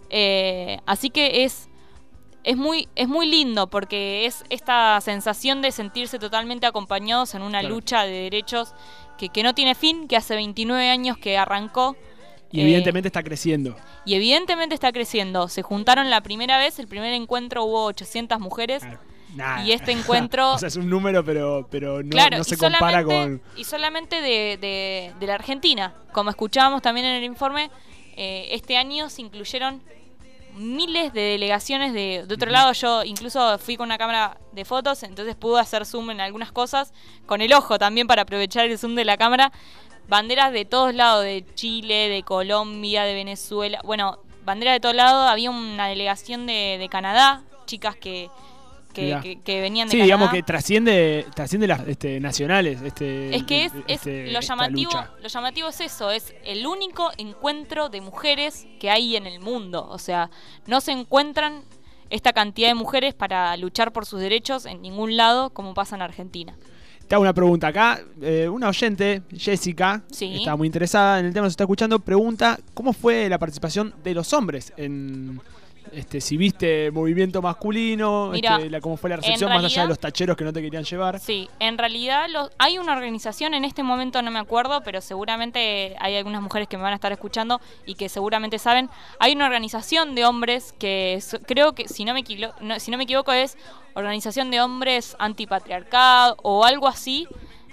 Eh, así que es, es, muy, es muy lindo porque es esta sensación de sentirse totalmente acompañados en una Claro. lucha de derechos que, que no tiene fin, que hace veintinueve años que arrancó. Y Eh, evidentemente está creciendo. Y evidentemente está creciendo. Se juntaron la primera vez, el primer encuentro hubo ochocientas mujeres. Nah. Y este encuentro... O sea, es un número, pero, pero no, claro, no se y compara solamente- con... Y solamente de, de- de la Argentina. Como escuchábamos también en el informe, eh, este año se incluyeron miles de delegaciones de, de otro lado. Yo incluso fui con una cámara de fotos, entonces pude hacer zoom en algunas cosas, con el ojo también para aprovechar el zoom de la cámara. Banderas de todos lados, de Chile, de Colombia, de Venezuela. Bueno, banderas de todos lados. Había una delegación de, de Canadá, chicas que, que, Mirá. que- que venían de Sí, Canadá. digamos que trasciende trasciende las este, nacionales. Este, Es que es, es este, lo esta llamativo, lucha. lo llamativo es eso, es el único encuentro de mujeres que hay en el mundo. O sea, no se encuentran esta cantidad de mujeres para luchar por sus derechos en ningún lado como pasa en Argentina. Te hago una pregunta acá. Eh, una oyente, Jessica, Sí. está muy interesada en el tema, nos está escuchando, pregunta ¿cómo fue la participación de los hombres en... Este, si viste movimiento masculino, Mira, este, la, cómo fue la en recepción más allá realidad- de los tacheros que no te querían llevar. Sí, en realidad los, hay una organización, en este momento no me acuerdo, pero seguramente hay algunas mujeres que me van a estar escuchando y que seguramente saben. Hay una organización de hombres que so- creo que, si no me, equilo- no, si no me equivoco, es Organización de Hombres Antipatriarcado o algo así,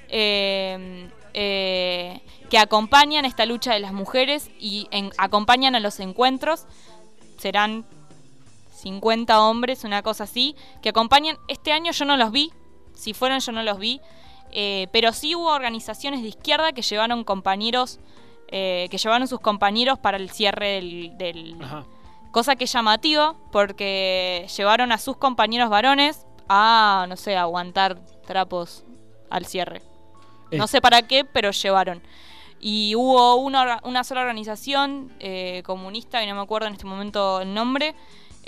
eh, eh, que acompañan esta lucha de las mujeres y en- acompañan a los encuentros. Serán cincuenta hombres, una cosa así, que acompañan. Este año yo no los vi, si fueron yo no los vi, eh, pero sí hubo organizaciones de izquierda que llevaron compañeros, eh, que llevaron sus compañeros para el cierre del... del- cosa que es llamativa, porque llevaron a sus compañeros varones a, no sé, aguantar trapos al cierre. Eh. No sé para qué, pero llevaron. Y hubo una, una sola organización eh, comunista, y no me acuerdo en este momento el nombre,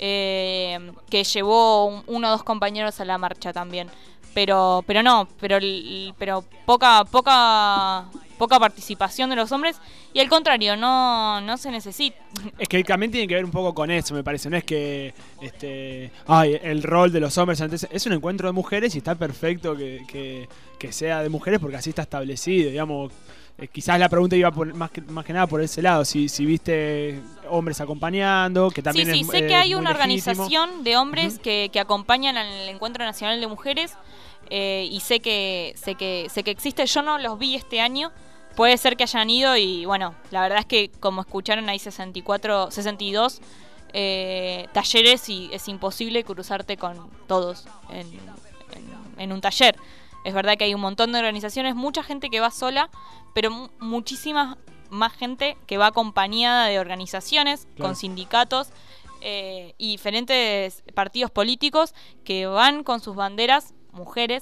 eh, que llevó un- uno o dos compañeros a la marcha también. Pero pero no, pero el- pero poca poca poca participación de los hombres y al contrario, no no se necesita. Es que también tiene que ver un poco con eso, me parece. No es que este ay, el rol de los hombres antes es un encuentro de mujeres y está perfecto que, que, que sea de mujeres porque así está establecido, digamos. eh, quizás la pregunta iba por, más, que, más que nada por ese lado, si, si viste hombres acompañando, que también sí, sí, es sé eh, que hay muy una legítimo. organización de hombres Ujú. que, que acompañan al Encuentro Nacional de Mujeres eh, y sé que, sé que sé que existe. Yo no los vi este año, puede ser que hayan ido y bueno, la verdad es que como escucharon hay sesenta y cuatro, sesenta y dos eh, talleres y es imposible cruzarte con todos en, en, en un taller. Es verdad que hay un montón de organizaciones, mucha gente que va sola, pero mu- muchísima más gente que va acompañada de organizaciones, Claro. con sindicatos eh, y diferentes partidos políticos que van con sus banderas, mujeres,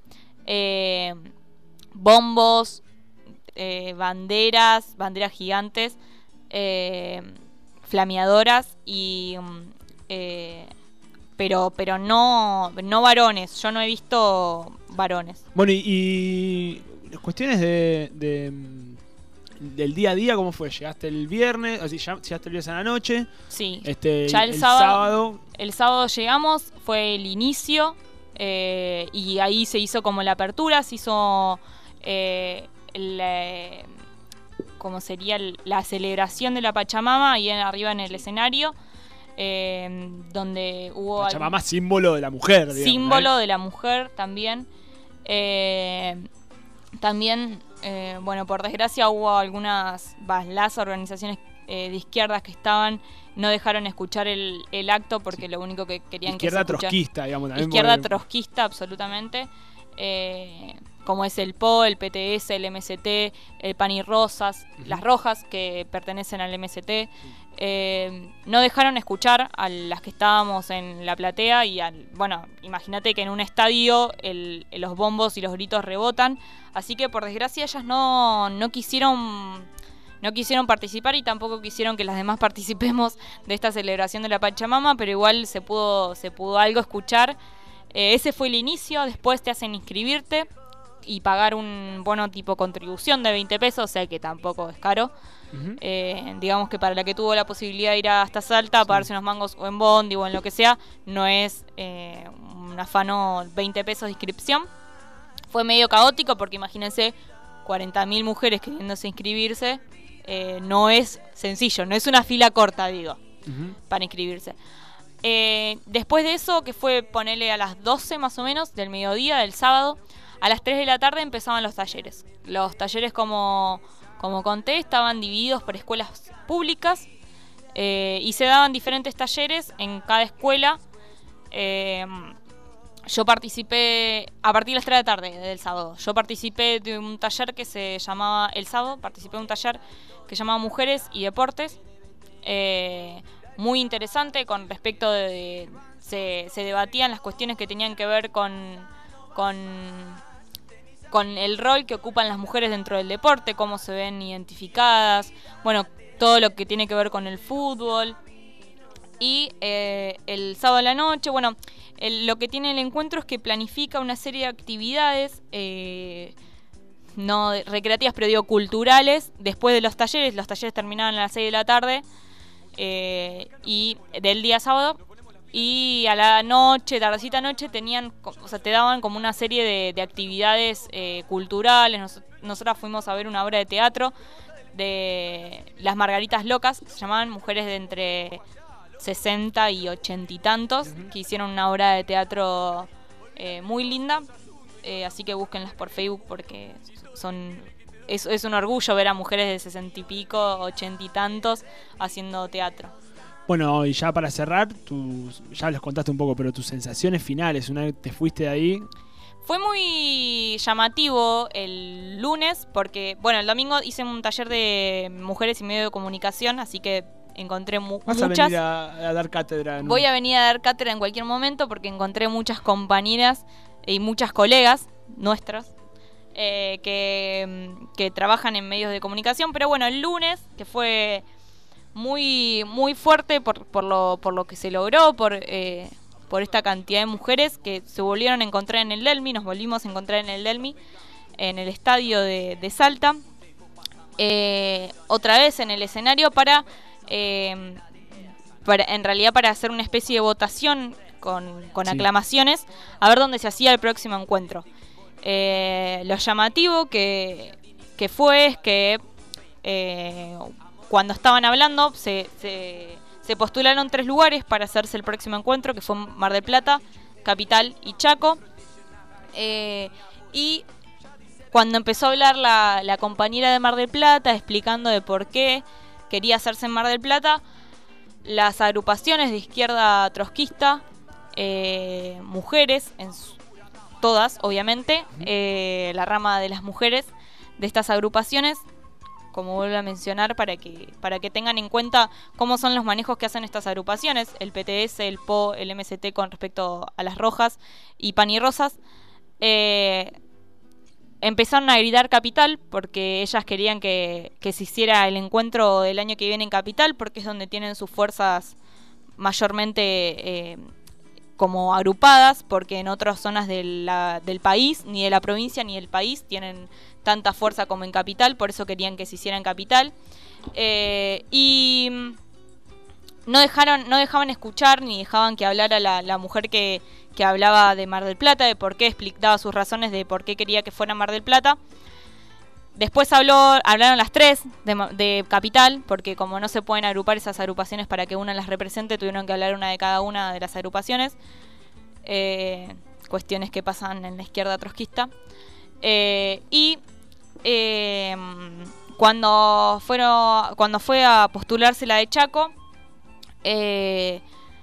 eh, bombos, eh, banderas, banderas gigantes, eh, flameadoras y... mm, eh, pero pero no no varones, yo no he visto varones. Bueno, y, y las cuestiones de, de, mm, del día a día, ¿cómo fue? ¿Llegaste el viernes? Así, ya, ¿llegaste el viernes a la noche? Sí, Este, ya el, el sábado, sábado. el sábado llegamos, fue el inicio eh, y ahí se hizo como la apertura, se hizo eh, el, eh, como sería el- la celebración de la Pachamama ahí en, arriba en el escenario, eh, donde hubo algún- Pachamama, símbolo de la mujer, digamos, símbolo ¿no? de la mujer también. Eh, también, eh, bueno, por desgracia hubo algunas, bah, las organizaciones eh, de izquierdas que estaban, no dejaron escuchar el, el acto porque lo único que querían Izquierda que se escuchara- trotskista, digamos, también Izquierda porque- trotskista, absolutamente. Eh, como es el P O, el P T S, el M S T, el PAN y Rosas, las rojas que pertenecen al M S T. Eh, no dejaron escuchar a las que estábamos en la platea y al, bueno, imagínate que en un estadio el, los bombos y los gritos rebotan, así que por desgracia ellas no, no quisieron no quisieron participar y tampoco quisieron que las demás participemos de esta celebración de la Pachamama, pero igual se pudo se pudo algo escuchar. Eh, ese fue el inicio, después te hacen inscribirte y pagar un bono tipo contribución de veinte pesos, o sea que tampoco es caro. Ujú. Eh, digamos que para la que tuvo la posibilidad de ir hasta Salta, pagarse unos mangos o en bondi o en lo que sea, no es eh, un afano veinte pesos de inscripción. Fue medio caótico porque imagínense cuarenta mil mujeres queriéndose inscribirse, eh, no es sencillo, no es una fila corta, digo, Ujú. para inscribirse. Eh, después de eso, que fue ponerle a las doce más o menos del mediodía del sábado, a las tres de la tarde empezaban los talleres. Los talleres, como, como conté, estaban divididos por escuelas públicas eh, y se daban diferentes talleres en cada escuela. Eh, yo participé a partir de las tres de la tarde del sábado. Yo participé de un taller que se llamaba, el sábado, participé de un taller que se llamaba Mujeres y Deportes. Eh, muy interesante con respecto de... Se, se debatían las cuestiones que tenían que ver con, con, con el rol que ocupan las mujeres dentro del deporte, cómo se ven identificadas, bueno, todo lo que tiene que ver con el fútbol. Y eh, el sábado a la noche, bueno, el- lo que tiene el encuentro es que planifica una serie de actividades, eh, no de- recreativas, pero digo culturales, después de los talleres. Los talleres terminaban a las seis de la tarde eh, y del día sábado. Y a la noche, tardecita noche, tenían, co- o sea, te daban como una serie de, de actividades eh, culturales. Nos- nosotras fuimos a ver una obra de teatro de Las Margaritas Locas, se llamaban, mujeres de entre sesenta y ochenta y tantos, que hicieron una obra de teatro eh, muy linda, eh, así que búsquenlas por Facebook porque son es, es un orgullo ver a mujeres de sesenta y pico, ochenta y tantos haciendo teatro. Bueno, y ya para cerrar, tus, ya les contaste un poco, pero tus sensaciones finales, una vez que te fuiste de ahí. Fue muy llamativo el lunes porque, bueno, el domingo hice un taller de mujeres y medio de comunicación, así que encontré mu- Vas muchas. a venir a, a dar cátedra. ¿no? Voy a venir a dar cátedra en cualquier momento porque encontré muchas compañeras y muchas colegas nuestras eh, que, que trabajan en medios de comunicación. Pero bueno, el lunes, que fue muy muy fuerte por, por, lo, por lo que se logró, por, eh, por esta cantidad de mujeres que se volvieron a encontrar en el Delmi, nos volvimos a encontrar en el Delmi, en el estadio de, de Salta, eh, otra vez en el escenario para... Eh, para, en realidad para hacer una especie de votación con, con Sí. aclamaciones, a ver dónde se hacía el próximo encuentro. Eh, lo llamativo que, que fue es que eh, cuando estaban hablando se, se, se postularon tres lugares para hacerse el próximo encuentro, que fue Mar del Plata, Capital y Chaco. Eh, y cuando empezó a hablar la, la compañera de Mar del Plata explicando de por qué quería hacerse en Mar del Plata, las agrupaciones de izquierda trotskista, eh, mujeres, en su, todas obviamente, eh, la rama de las mujeres de estas agrupaciones, como vuelvo a mencionar, para que para que tengan en cuenta cómo son los manejos que hacen estas agrupaciones, el P T S, el P O, el M S T con respecto a las rojas y panirrosas, eh, empezaron a gritar Capital porque ellas querían que, que se hiciera el encuentro del año que viene en Capital, porque es donde tienen sus fuerzas mayormente eh, como agrupadas, porque en otras zonas de la, del país, ni de la provincia ni del país, tienen tanta fuerza como en Capital, por eso querían que se hiciera en Capital. Eh, y no dejaron, no dejaban escuchar ni dejaban que hablara la, la mujer que, que hablaba de Mar del Plata, de por qué explicaba sus razones de por qué quería que fuera Mar del Plata. Después habló, hablaron las tres de, de Capital, porque como no se pueden agrupar esas agrupaciones para que una las represente, tuvieron que hablar una de cada una de las agrupaciones. Eh, cuestiones que pasan en la izquierda trotskista. Eh, y eh, cuando fueron, cuando fue a postularse la de Chaco, eh,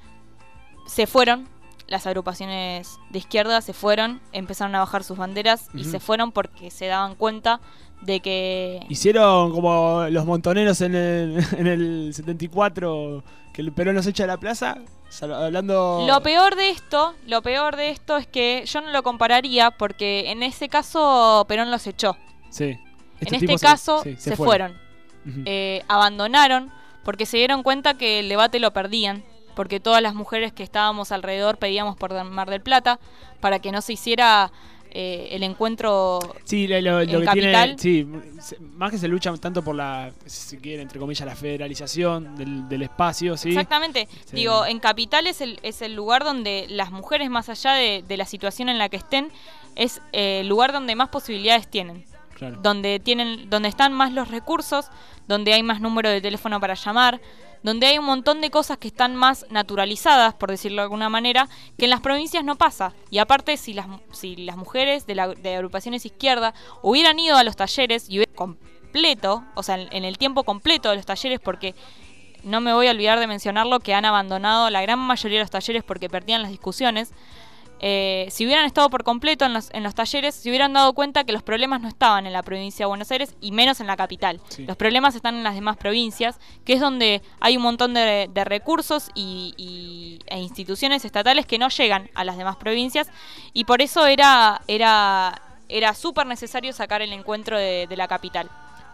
se fueron. Las agrupaciones de izquierda se fueron, empezaron a bajar sus banderas y uh-huh. se fueron porque se daban cuenta de que... Hicieron como los montoneros en el, en el setenta y cuatro, que el Perón los echa de la plaza, hablando... Lo peor de esto, lo peor de esto es que yo no lo compararía porque en ese caso Perón los echó. Sí. Este en este caso se, sí, se, se fueron. fueron. Uh-huh. Eh, abandonaron porque se dieron cuenta que el debate lo perdían. Porque todas las mujeres que estábamos alrededor pedíamos por Mar del Plata para que no se hiciera eh, el encuentro sí, lo, lo, en lo que Capital. Tiene, sí, más que se lucha tanto por la, si quiere, entre comillas, la federalización del, del espacio. ¿sí? Exactamente. Sí. Digo, en Capital es el, es el lugar donde las mujeres, más allá de, de la situación en la que estén, es eh, el lugar donde más posibilidades tienen. Claro. Donde, tienen, donde están más los recursos, donde hay más número de teléfono para llamar, donde hay un montón de cosas que están más naturalizadas, por decirlo de alguna manera, que en las provincias no pasa. Y aparte, si las, si las mujeres de, la, de agrupaciones izquierda hubieran ido a los talleres y hubieran completo, o sea, en, en el tiempo completo de los talleres, porque no me voy a olvidar de mencionarlo, que han abandonado la gran mayoría de los talleres porque perdían las discusiones. Eh, si hubieran estado por completo en los, en los talleres, se hubieran dado cuenta que los problemas no estaban en la provincia de Buenos Aires y menos en la capital. Sí. Los problemas están en las demás provincias, que es donde hay un montón de, de recursos y, y, e instituciones estatales que no llegan a las demás provincias, y por eso era, era, era súper necesario sacar el encuentro de, de la capital.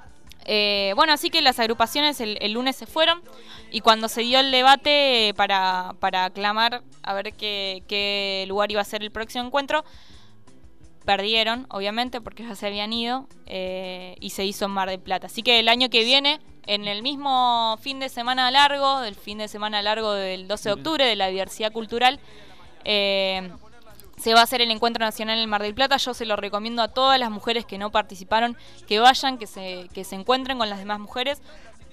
Eh, bueno, así que las agrupaciones el, el lunes se fueron, y cuando se dio el debate para, para aclamar a ver qué, qué lugar iba a ser el próximo encuentro, perdieron, obviamente, porque ya se habían ido, eh, y se hizo en Mar del Plata. Así que el año que viene, en el mismo fin de semana largo, del fin de semana largo del doce de octubre, de la diversidad cultural, eh, se va a hacer el encuentro nacional en Mar del Plata. Yo se lo recomiendo a todas las mujeres que no participaron, que vayan, que se, que se encuentren con las demás mujeres,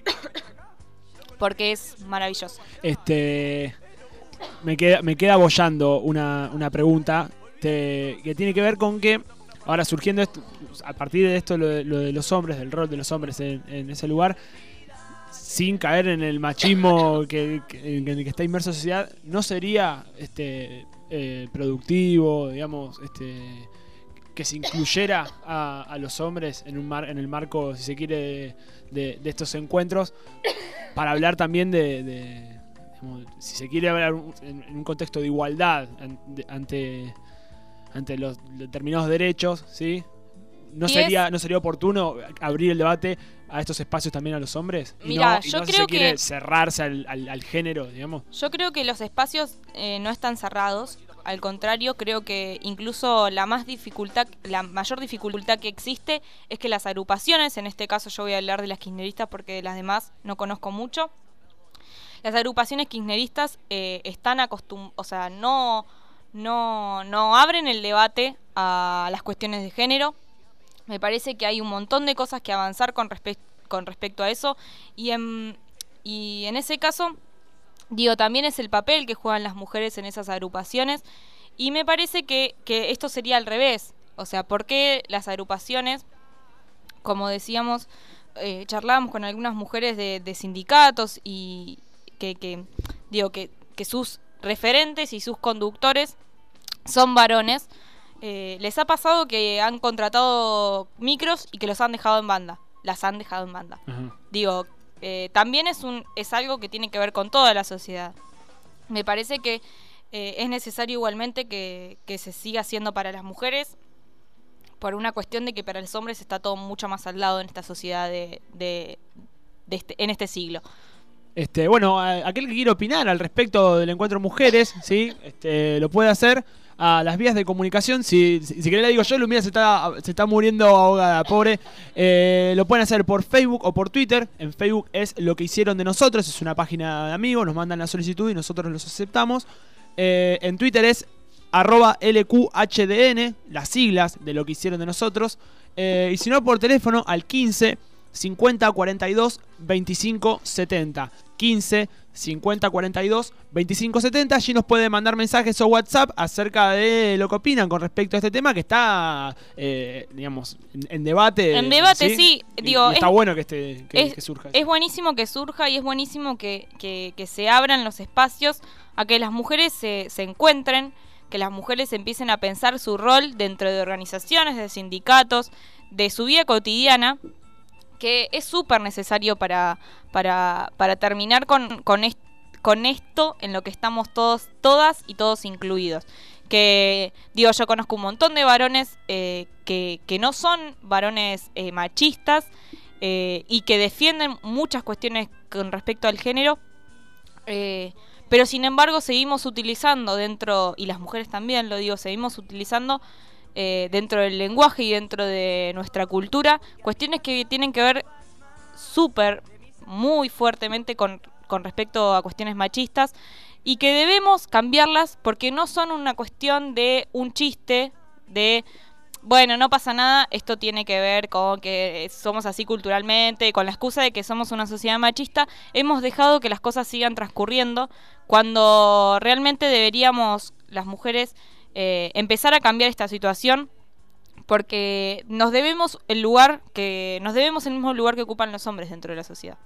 porque es maravilloso. Este, me queda, me queda bollando una, una pregunta te, que tiene que ver con que ahora surgiendo esto, a partir de esto, lo de, lo de los hombres, del rol de los hombres en, en ese lugar, sin caer en el machismo que, que, en el que está inmersa la sociedad, ¿no sería este Eh, productivo, digamos, este, que se incluyera a, a los hombres en un mar, en el marco, si se quiere, de, de, de estos encuentros, para hablar también de, de digamos, si se quiere hablar en, en un contexto de igualdad ante ante los determinados derechos, ¿sí? ¿No sería, ¿No sería oportuno abrir el debate a estos espacios también a los hombres? Y Mirá, no, y yo no creo se quiere que cerrarse al, al, al género, digamos. Yo creo que los espacios eh, no están cerrados. Al contrario, creo que incluso la más dificultad, la mayor dificultad que existe es que las agrupaciones, en este caso yo voy a hablar de las kirchneristas porque de las demás no conozco mucho. Las agrupaciones kirchneristas eh, están acostumbradas, o sea, no, no, no abren el debate a las cuestiones de género. Me parece que hay un montón de cosas que avanzar con, respe- con respecto a eso. Y en, y en ese caso, digo, también es el papel que juegan las mujeres en esas agrupaciones. Y me parece que, que esto sería al revés. O sea, ¿por qué las agrupaciones, como decíamos, eh, charlábamos con algunas mujeres de, de sindicatos y que, que digo, que, que sus referentes y sus conductores son varones? Eh, les ha pasado que han contratado micros y que los han dejado en banda, las han dejado en banda. Uh-huh. Digo, eh, también es un es algo que tiene que ver con toda la sociedad. Me parece que eh, es necesario igualmente que, que se siga haciendo para las mujeres, por una cuestión de que para los hombres está todo mucho más al lado en esta sociedad de, de, de este, en este siglo. Este, bueno, a, aquel que quiera opinar al respecto del encuentro mujeres, ¿sí? Este, lo puede hacer a las vías de comunicación. Si, si, si querés le digo yo, Lumina se está, se está muriendo ahogada, pobre. Eh, lo pueden hacer por Facebook o por Twitter. En Facebook es Lo que hicieron de nosotros, es una página de amigos, nos mandan la solicitud y nosotros los aceptamos. Eh, en Twitter es arroba L Q H D N, las siglas de Lo que hicieron de nosotros. Eh, y si no, por teléfono al quince cincuenta cuarenta y dos veinticinco setenta. quince cincuenta cuarenta y dos veinticinco setenta. Allí nos pueden mandar mensajes o WhatsApp acerca de lo que opinan con respecto a este tema que está, eh, digamos, en, en debate. En debate, sí. sí. Digo, y, y está es, bueno que, esté, que, es, que surja. Es buenísimo que surja y es buenísimo que, que, que se abran los espacios a que las mujeres se, se encuentren, que las mujeres empiecen a pensar su rol dentro de organizaciones, de sindicatos, de su vida cotidiana, que es súper necesario para, para, para terminar con, con, est- con esto en lo que estamos todos, todas y todos incluidos. Que, digo, yo conozco un montón de varones eh, que, que no son varones eh, machistas eh, y que defienden muchas cuestiones con respecto al género, eh, pero sin embargo seguimos utilizando dentro, y las mujeres también, lo digo, seguimos utilizando Eh, dentro del lenguaje y dentro de nuestra cultura, cuestiones que tienen que ver súper, muy fuertemente con, con respecto a cuestiones machistas y que debemos cambiarlas porque no son una cuestión de un chiste, de, bueno, no pasa nada, esto tiene que ver con que somos así culturalmente, con la excusa de que somos una sociedad machista, hemos dejado que las cosas sigan transcurriendo cuando realmente deberíamos, las mujeres, Eh, empezar a cambiar esta situación, porque nos debemos el lugar que nos debemos el mismo lugar que ocupan los hombres dentro de la sociedad.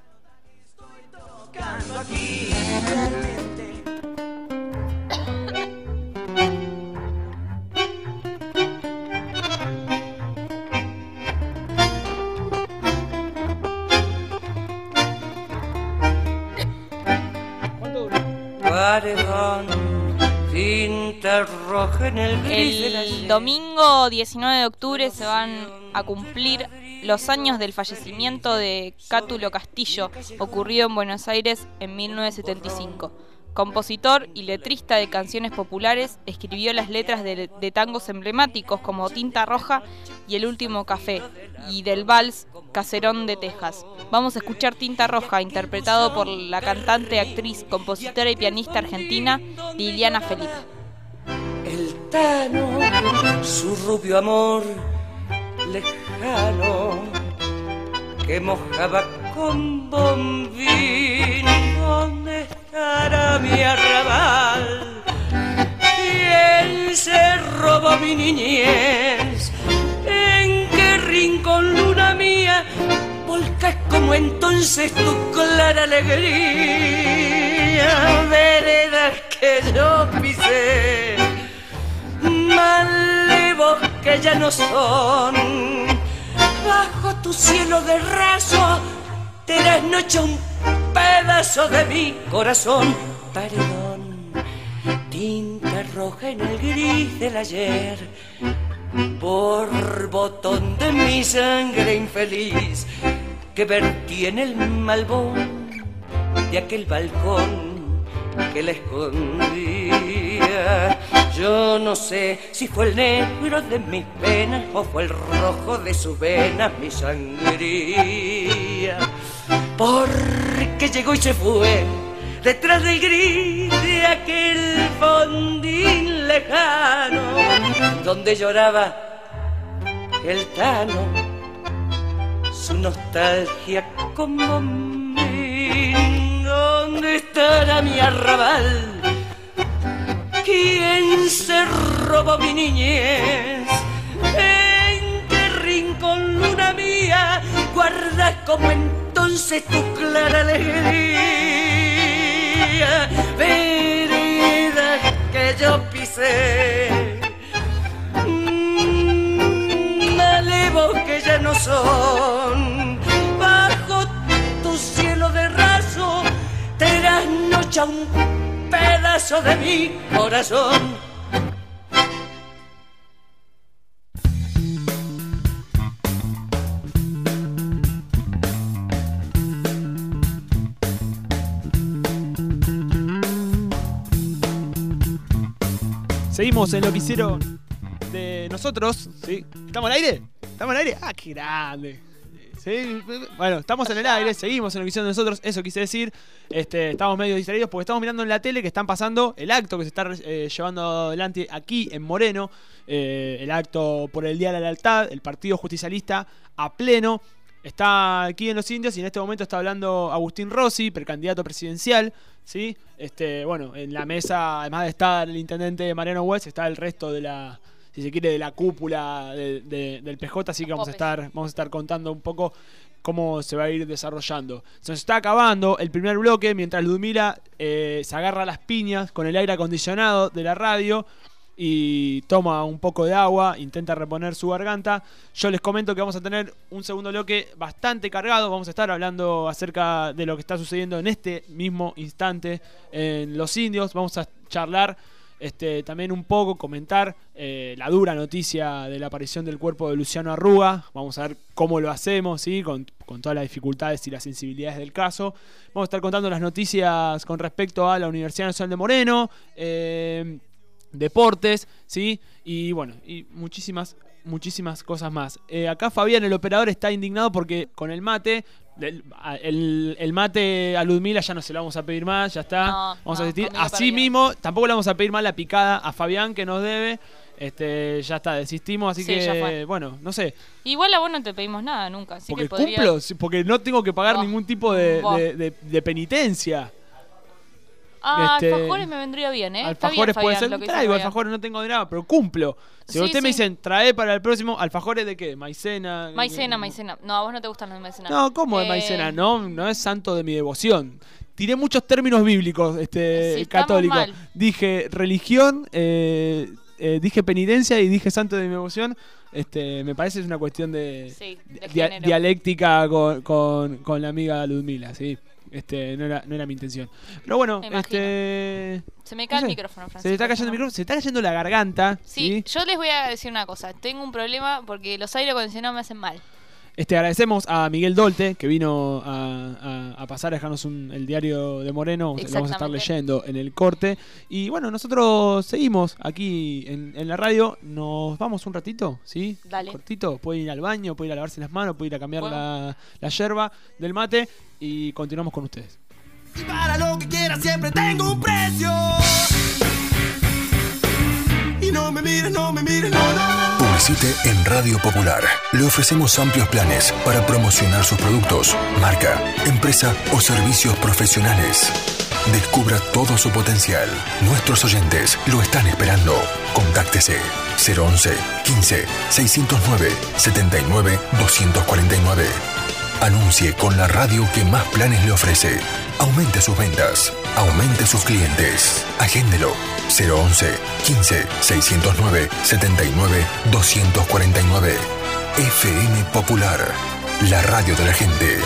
El domingo diecinueve de octubre se van a cumplir los años del fallecimiento de Cátulo Castillo, ocurrido en Buenos Aires en mil novecientos setenta y cinco. Compositor y letrista de canciones populares, escribió las letras de, de tangos emblemáticos como Tinta Roja y El Último Café, y del vals Caserón de Texas. Vamos a escuchar Tinta Roja, interpretado por la cantante, actriz, compositora y pianista argentina Liliana Felipe. El Tano, su rubio amor lejano, que mojaba con bombín. ¿Dónde estará mi arrabal? ¿Quién se robó mi niñez? ¿En qué rincón, luna mía, volcas como entonces tu clara alegría? Veredas que yo pisé, malevos que ya no son, bajo tu cielo de raso te desnocha un pedazo de mi corazón. Paredón, tinta roja en el gris del ayer, borbotón de mi sangre infeliz, que vertí en el malvón de aquel balcón que la escondía. Yo no sé si fue el negro de mis penas o fue el rojo de sus venas mi sangría, porque llegó y se fue detrás del gris de aquel fondín lejano donde lloraba el Tano, su nostalgia como mí. ¿Dónde estará mi arrabal? ¿Quién se robó mi niñez? ¿En qué rincón, luna mía, guardas como entonces tu clara alegría? Vereda que yo pisé, malevos que ya no son, bajo tu cielo de raso te trasnocha un pedazo de mi corazón. Seguimos en lo que hicieron de nosotros, ¿sí? ¿Estamos al aire? ¿Estamos al aire? ¡Ah, qué grande! ¿Sí? Bueno, estamos en el aire, seguimos en lo que hicieron de nosotros, eso quise decir. Este, estamos medio distraídos porque estamos mirando en la tele que están pasando el acto que se está eh, llevando adelante aquí en Moreno. Eh, el acto por el Día de la Lealtad, el Partido Justicialista a pleno. Está aquí en Los Indios y en este momento está hablando Agustín Rossi, precandidato presidencial, ¿sí? Este, bueno, en la mesa, además de estar el intendente Mariano Wells, está el resto de la, si se quiere, de la cúpula de, de, del P J, así que vamos a estar, vamos a estar contando un poco cómo se va a ir desarrollando. Se nos está acabando el primer bloque mientras Ludmila eh, se agarra a las piñas con el aire acondicionado de la radio y toma un poco de agua, intenta reponer su garganta. Yo les comento que vamos a tener un segundo bloque bastante cargado. Vamos a estar hablando acerca de lo que está sucediendo en este mismo instante en Los Indios. Vamos a charlar este, también un poco, comentar eh, la dura noticia de la aparición del cuerpo de Luciano Arruga. Vamos a ver cómo lo hacemos, ¿sí? con, con todas las dificultades y las sensibilidades del caso. Vamos a estar contando las noticias con respecto a la Universidad Nacional de Moreno, eh, deportes, ¿sí? Y bueno, y muchísimas, muchísimas cosas más. Eh, acá Fabián, el operador, está indignado porque con el mate, el, el, el mate a Ludmila ya no se lo vamos a pedir más, ya está. No, vamos no, a asistir. Así mismo, tampoco le vamos a pedir más la picada a Fabián que nos debe. Este, ya está, desistimos, así sí, que, bueno, no sé. Igual a vos no te pedimos nada nunca. Así porque que podría... cumplo, porque no tengo que pagar oh, ningún tipo de, de, de, de penitencia. Ah, este, alfajores me vendría bien, ¿eh? Alfajores Está bien, puede Fabián, ser. lo que Traigo alfajores, no tengo nada, pero cumplo. Si sí, ustedes sí. me dicen, trae para el próximo, ¿alfajores de qué? ¿Maicena? Maicena, maicena. No, a vos no te gustan los de maicena. No, ¿cómo de eh... maicena? No, no es santo de mi devoción. Tiré muchos términos bíblicos este, sí, católicos. Dije religión, eh, eh, dije penitencia y dije santo de mi devoción. Este, me parece que es una cuestión de, sí, de dia dialéctica con, con, con la amiga Ludmila, ¿sí? Este, no era, no era mi intención. Pero bueno, este. Se me cae no sé, el micrófono, Francisco. Se está cayendo el micrófono, se está cayendo la garganta. Sí, ¿sí? Yo les voy a decir una cosa. Tengo un problema porque los aire acondicionados me hacen mal. Este, agradecemos a Miguel Dolte, que vino a, a, a pasar a dejarnos un, el diario de Moreno. Lo vamos a estar leyendo en el corte. Y bueno, nosotros seguimos aquí en, en la radio. Nos vamos un ratito, ¿sí? Dale. Cortito. Puede ir al baño, puede ir a lavarse las manos, puede ir a cambiar bueno. la, la yerba del mate. Y continuamos con ustedes. Y para lo que quiera siempre tengo un precio. Y no me mires, no me mires, no, no. Publicite en Radio Popular. Le ofrecemos amplios planes para promocionar sus productos, marca, empresa o servicios profesionales. Descubra todo su potencial. Nuestros oyentes lo están esperando. Contáctese cero once, quince, seiscientos nueve, setenta y nueve, doscientos cuarenta y nueve. Anuncie con la radio que más planes le ofrece. Aumente sus ventas. Aumente sus clientes. Agéndelo. cero once, quince, seiscientos nueve, setenta y nueve, doscientos cuarenta y nueve. F M Popular. La radio de la gente.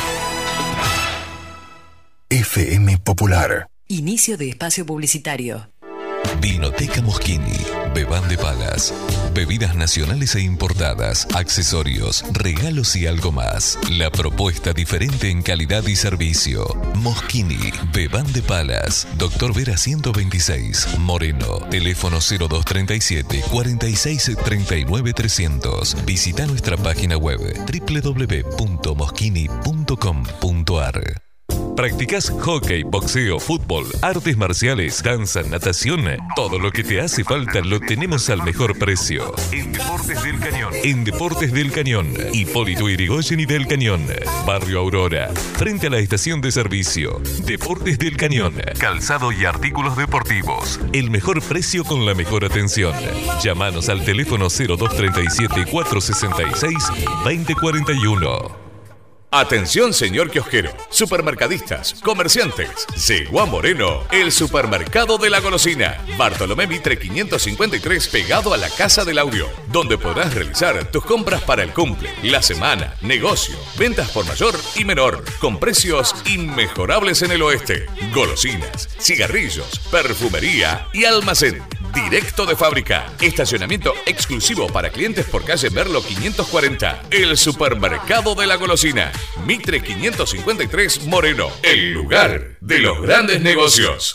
F M Popular. Inicio de espacio publicitario. Vinoteca Moschini, Bebán de Palas, bebidas nacionales e importadas, accesorios, regalos y algo más. La propuesta diferente en calidad y servicio. Moschini, Bebán de Palas, Doctor Vera ciento veintiséis, Moreno, teléfono cero dos treinta y siete, cuarenta y seis, treinta y nueve, trescientos. Visita nuestra página web doble u doble u doble u punto moschini punto com punto a r. ¿Practicás hockey, boxeo, fútbol, artes marciales, danza, natación? Todo lo que te hace falta lo tenemos al mejor precio. En Deportes del Cañón. En Deportes del Cañón. Hipólito Yrigoyen y del Cañón. Barrio Aurora. Frente a la estación de servicio. Deportes del Cañón. Calzado y artículos deportivos. El mejor precio con la mejor atención. Llámanos al teléfono cero dos treinta y siete, cuatrocientos sesenta y seis, veinte cuarenta y uno. Atención, señor kiosquero, supermercadistas, comerciantes. Llegó a Moreno el supermercado de la golosina. Bartolomé Mitre quinientos cincuenta y tres, pegado a la Casa del Audio, donde podrás realizar tus compras para el cumple, la semana, negocio, ventas por mayor y menor, con precios inmejorables en el oeste. Golosinas, cigarrillos, perfumería y almacén. Directo de fábrica. Estacionamiento exclusivo para clientes por calle Merlo quinientos cuarenta. El supermercado de la golosina. Mitre quinientos cincuenta y tres, Moreno. El lugar de los grandes negocios.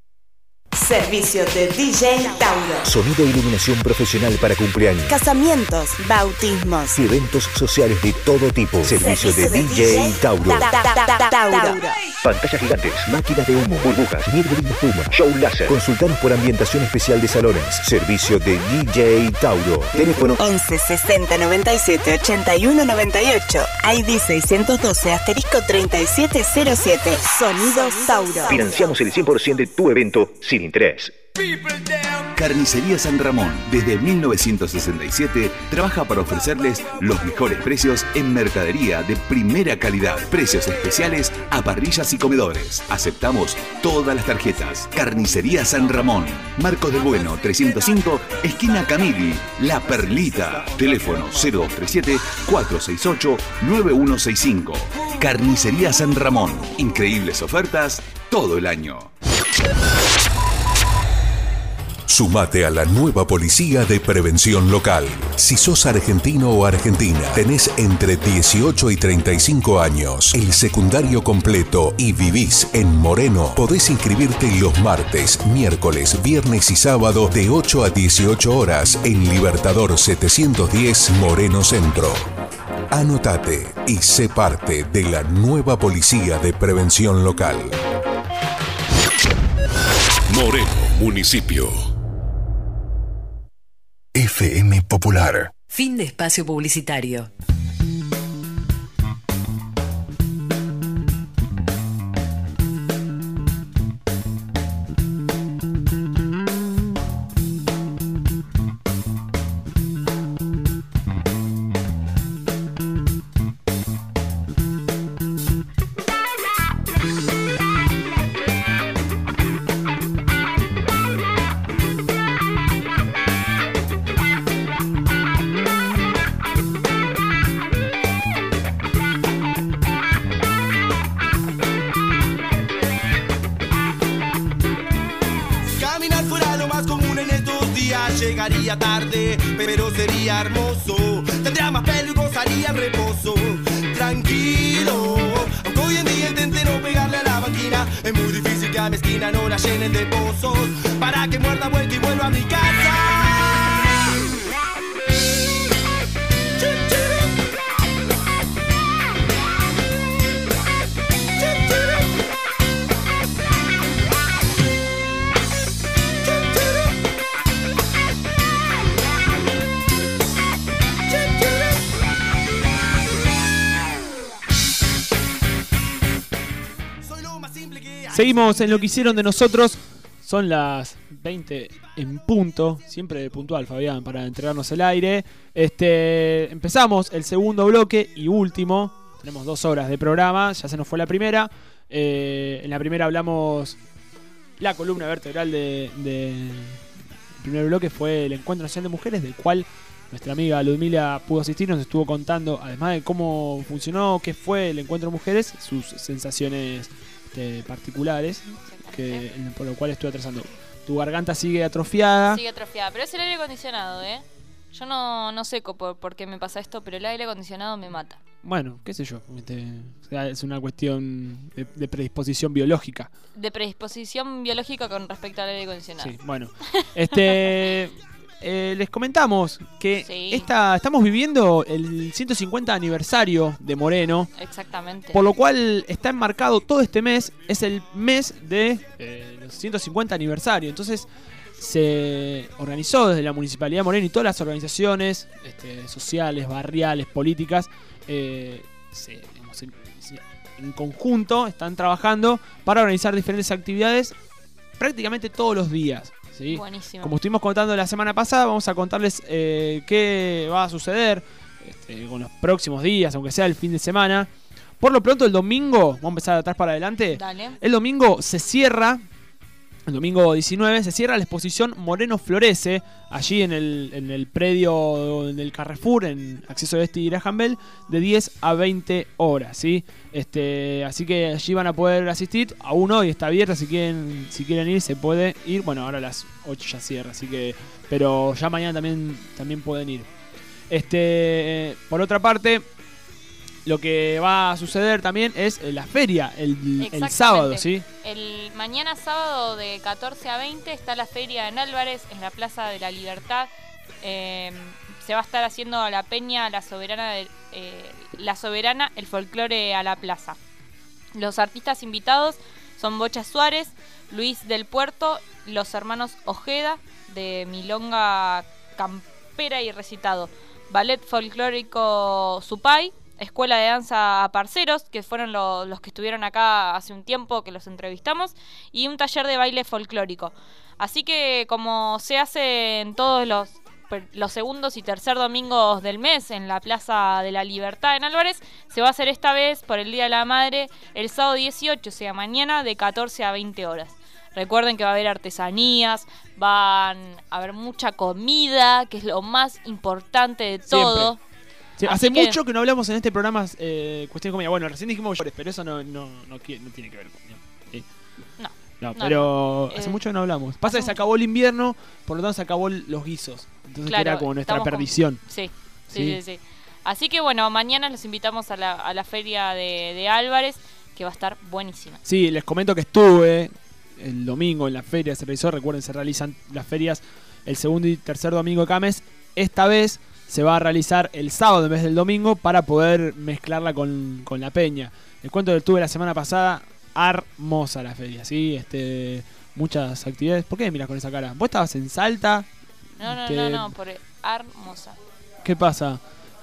Servicio de D J Tauro. Sonido e iluminación profesional para cumpleaños, Casamientos, bautismos, y eventos sociales de todo tipo. Servicio, Servicio de, de D J Tauro. Ta, ta, ta, ta, Tauro. Pantallas gigantes, máquinas de humo, burbujas, nieve de espuma, show láser. Consultanos por ambientación especial de salones. Servicio de D J Tauro. Teléfono once sesenta noventa y siete ochenta y uno noventa y ocho. I D seiscientos doce asterisco treinta y siete cero siete. Sonido Tauro. Financiamos el cien por ciento de tu evento sin interés. Carnicería San Ramón, desde mil novecientos sesenta y siete, trabaja para ofrecerles los mejores precios en mercadería de primera calidad. Precios especiales a parrillas y comedores. Aceptamos todas las tarjetas. Carnicería San Ramón, Marcos del Bueno trescientos cinco, esquina Camili, La Perlita. Teléfono cero dos treinta y siete, cuatrocientos sesenta y ocho, noventa y uno sesenta y cinco. Carnicería San Ramón, increíbles ofertas todo el año. Sumate a la nueva Policía de Prevención Local. Si sos argentino o argentina, tenés entre dieciocho y treinta y cinco años, el secundario completo y vivís en Moreno, podés inscribirte los martes, miércoles, viernes y sábado de ocho a dieciocho horas en Libertador setecientos diez Moreno Centro. Anotate y sé parte de la nueva Policía de Prevención Local. Moreno, municipio. F M Popular. Fin de espacio publicitario. Llegaría tarde, pero sería hermoso. Tendría más pelo y gozaría el reposo. Tranquilo, aunque hoy en día intente no pegarle a la banquina, es muy difícil que a mi esquina no la llenen de pozos. Para que muerda vuelta y vuelva a mi casa. Seguimos en lo que hicieron de nosotros. Son las veinte en punto. Siempre puntual, Fabián, para entregarnos el aire. Este, empezamos el segundo bloque y último. Tenemos dos horas de programa. Ya se nos fue la primera. Eh, en la primera hablamos la columna vertebral de, de el primer bloque fue el Encuentro Nacional de Mujeres, del cual nuestra amiga Ludmila pudo asistir. Nos estuvo contando, además de cómo funcionó, qué fue el Encuentro de Mujeres, sus sensaciones este, particulares, que, por lo cual estuve atrasando. Tu garganta sigue atrofiada. Sigue atrofiada, pero es el aire acondicionado, ¿eh? Yo no, no sé por, por qué me pasa esto, pero el aire acondicionado me mata. Bueno, qué sé yo, este, o sea, es una cuestión de, de predisposición biológica. De predisposición biológica con respecto al aire acondicionado. Sí, bueno. Este, eh, les comentamos que Sí. esta, estamos viviendo el ciento cincuenta aniversario de Moreno. Exactamente. Por lo cual está enmarcado todo este mes, es el mes de eh, los ciento cincuenta aniversario. Entonces se organizó desde la Municipalidad de Moreno y todas las organizaciones este, sociales, barriales, políticas, eh, se, digamos, en, en conjunto están trabajando para organizar diferentes actividades prácticamente todos los días. ¿sí? Buenísimo. Como estuvimos contando la semana pasada, vamos a contarles eh, qué va a suceder este, con los próximos días, aunque sea el fin de semana. Por lo pronto el domingo, vamos a empezar de atrás para adelante. Dale. El domingo se cierra, el domingo diecinueve, se cierra la exposición Moreno Florece, allí en el, en el predio del Carrefour, en Acceso Este y Graham Bell, de diez a veinte horas, ¿sí? Este, así que allí van a poder asistir, aún hoy está abierta, si quieren, si quieren ir se puede ir, bueno, ahora a las ocho ya cierra, así que, pero ya mañana también, también pueden ir. Este, por otra parte, lo que va a suceder también es la feria, el, el Exactamente. sábado, ¿sí? El mañana sábado de catorce a veinte está la feria en Álvarez, en la Plaza de la Libertad. Eh, se va a estar haciendo la peña, la soberana, de, eh, la soberana, el folclore a la plaza. Los artistas invitados son Bocha Suárez, Luis del Puerto, los hermanos Ojeda, de Milonga Campera y Recitado, Ballet Folclórico Supay, Escuela de Danza Parceros, que fueron lo, los que estuvieron acá hace un tiempo, que los entrevistamos, y un taller de baile folclórico. Así que, como se hace en todos los, los segundos y tercer domingos del mes en la Plaza de la Libertad en Álvarez, se va a hacer esta vez por el Día de la Madre el sábado dieciocho, o sea, mañana, de catorce a veinte horas. Recuerden que va a haber artesanías, van a haber mucha comida, que es lo más importante de todo. Siempre. Sí, Así hace que- mucho que no hablamos en este programa eh, cuestión de comida. Bueno, recién dijimos llores, pero eso no, no, no, qui- no tiene que ver con comida. ¿sí? No. No, No, pero no. hace Eh, mucho que no hablamos. Pasa que se acabó el invierno, por lo tanto se acabó el- los guisos. Entonces Claro, era como nuestra estamos con- perdición. Sí, sí, Sí. sí, sí. Así que bueno, mañana los invitamos a la, a la feria de, de Álvarez, que va a estar buenísima. Sí, les comento que estuve el domingo en la feria, se realizó. Recuerden, se realizan las ferias el segundo y tercer domingo de cada mes. Esta vez se va a realizar el sábado en vez del domingo para poder mezclarla con, con la peña. Les cuento que estuve la semana pasada, hermosa la feria, ¿sí? Este, muchas actividades. ¿Por qué me miras con esa cara? ¿Vos estabas en Salta? No, no, Te- no, no, por hermosa. ¿Qué pasa?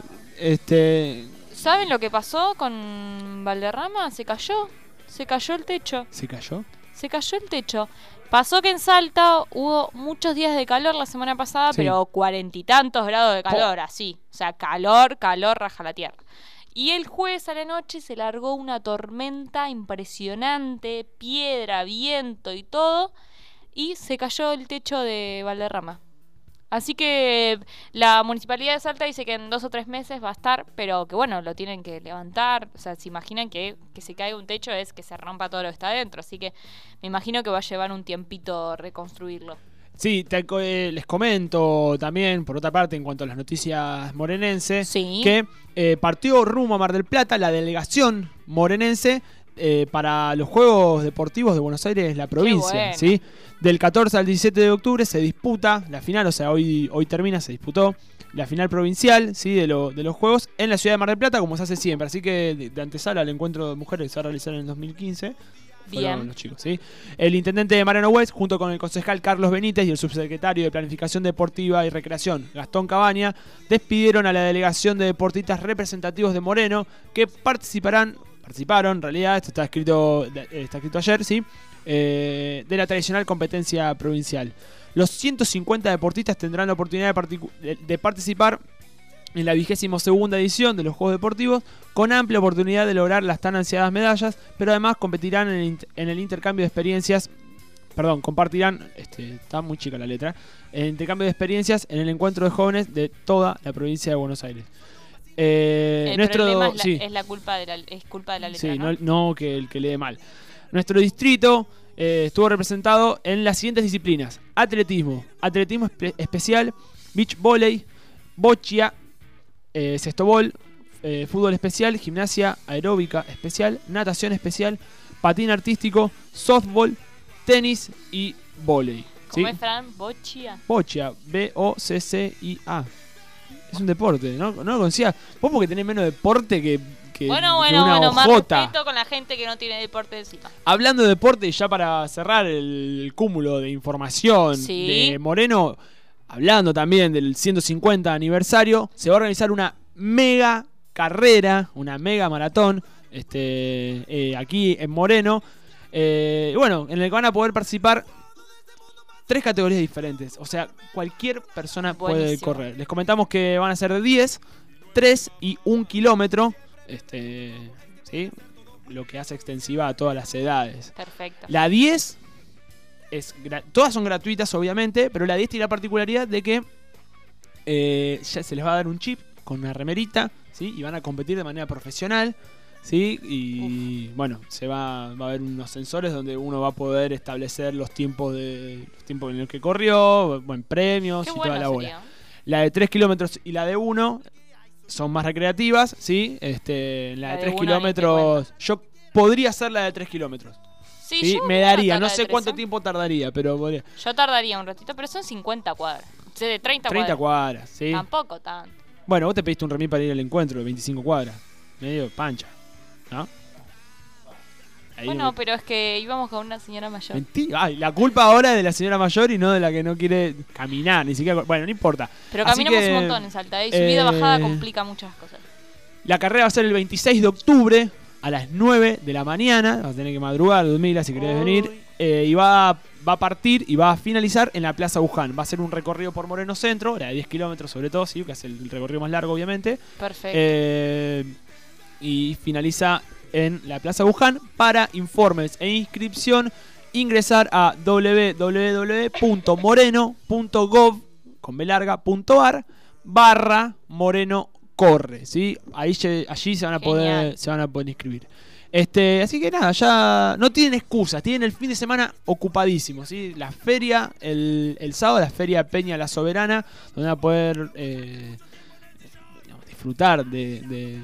Este, ¿Saben lo que pasó con Valderrama? Se cayó, se cayó el techo. ¿se cayó? Se cayó el techo. Pasó que en Salta hubo muchos días de calor la semana pasada, Sí. pero cuarenta y tantos grados de calor, así. O sea, calor, calor, raja la tierra. Y el jueves a la noche se largó una tormenta impresionante, piedra, viento y todo, y se cayó el techo de Valderrama. Así que la Municipalidad de Salta dice que en dos o tres meses va a estar, pero que bueno, lo tienen que levantar. O sea, se imaginan que, que se caiga un techo es que se rompa todo lo que está adentro. Así que me imagino que va a llevar un tiempito reconstruirlo. Sí, te co- eh, les comento también, por otra parte, en cuanto a las noticias morenenses, que eh, partió rumbo a Mar del Plata la delegación morenense eh, para los Juegos Deportivos de Buenos Aires, la provincia. bueno. ¿sí? Del catorce al diecisiete de octubre se disputa la final, o sea, hoy, hoy termina, se disputó la final provincial, ¿sí? de, lo- de los Juegos en la ciudad de Mar del Plata, como se hace siempre. Así que de, de antesala al encuentro de mujeres que se va a realizar en el dos mil quince. Fueron Bien. los chicos, ¿sí? El intendente de Mariano West, junto con el concejal Carlos Benítez y el subsecretario de Planificación Deportiva y Recreación, Gastón Cabaña, despidieron a la delegación de deportistas representativos de Moreno que participarán, participaron, en realidad, esto está escrito, está escrito ayer, ¿sí? Eh, de la tradicional competencia provincial. Los ciento cincuenta deportistas tendrán la oportunidad de, particu- de- de participar en la vigésima segunda edición de los Juegos Deportivos, con amplia oportunidad de lograr las tan ansiadas medallas, pero además competirán en el, int- en el intercambio de experiencias, perdón, compartirán, este, está muy chica la letra, en el intercambio de experiencias en el encuentro de jóvenes de toda la provincia de Buenos Aires. Eh, El nuestro, problema es la, sí, es la culpa de la, es culpa de la letra, sí, ¿no? no, no que el que lee mal. Nuestro distrito eh, estuvo representado en las siguientes disciplinas: atletismo, atletismo espe- especial, beach volley, boccia, eh, sextobol, eh, fútbol especial, gimnasia aeróbica especial, natación especial, patín artístico, softball, tenis y vóley. ¿sí? ¿Cómo es, Fran? Boccia. Boccia, B O C C I A. Es un deporte, ¿no? No lo conocía. Vos porque tenés menos deporte que, que, Bueno, que bueno, una bueno, más hojota. respeto con la gente que no tiene deporte encima. Hablando de deporte, y ya para cerrar el cúmulo de información Sí. de Moreno, hablando también del ciento cincuenta aniversario, se va a organizar una mega carrera, una mega maratón, este, eh, aquí en Moreno. Eh, bueno, en el que van a poder participar tres categorías diferentes. O sea, cualquier persona puede Buenísimo. correr. Les comentamos que van a ser de diez, tres y un kilómetro. Este, ¿sí? Lo que hace extensiva a todas las edades. Perfecto. La diez, es gra- todas son gratuitas obviamente, pero la diez tiene la particularidad de que eh, ya se les va a dar un chip con una remerita, ¿sí? Y van a competir de manera profesional, ¿sí? Y bueno, se va, va a haber unos sensores donde uno va a poder establecer los tiempos de los tiempos en los que corrió, buen premios Qué y bueno toda la bola. sería. La de tres kilómetros y la de uno son más recreativas, ¿sí? Este, la, La de de tres uno kilómetros, yo podría hacer la de tres kilómetros. Sí, Sí, yo me voy a daría, tratar no la sé de cuánto tres, ¿eh? tiempo tardaría, pero podría. Yo tardaría un ratito, pero son cincuenta cuadras. O sea, de treinta, treinta cuadras. cuadras, sí. Tampoco tanto. Bueno, vos te pediste un remis para ir al encuentro de veinticinco cuadras. Medio pancha, ¿no? Ahí Bueno, me- pero es que íbamos con una señora mayor. Mentira. Ay, la culpa ahora es de la señora mayor y no de la que no quiere caminar, ni siquiera. Bueno, no importa. Pero Así caminamos que, un montón en Salta, ¿eh? Y subida, eh, bajada complica muchas cosas. La carrera va a ser el veintiséis de octubre a las nueve de la mañana. Vas a tener que madrugar, Ludmila, si querés venir. Eh, y va, va a partir y va a finalizar en la Plaza Buján. Va a ser un recorrido por Moreno Centro, la de diez kilómetros sobre todo, sí, que es el recorrido más largo, obviamente. Perfecto. Eh, y finaliza en la Plaza Buján. Para informes e inscripción, ingresar a w w w punto moreno punto gov con b larga punto ar barra Moreno corre, ¿sí? Ahí se- allí se van a poder Genial. se van a poder inscribir. Este, así que nada, ya no tienen excusas, tienen el fin de semana ocupadísimo, ¿sí? La feria, el, el sábado, la feria Peña La Soberana, donde van a poder eh, digamos, disfrutar de, de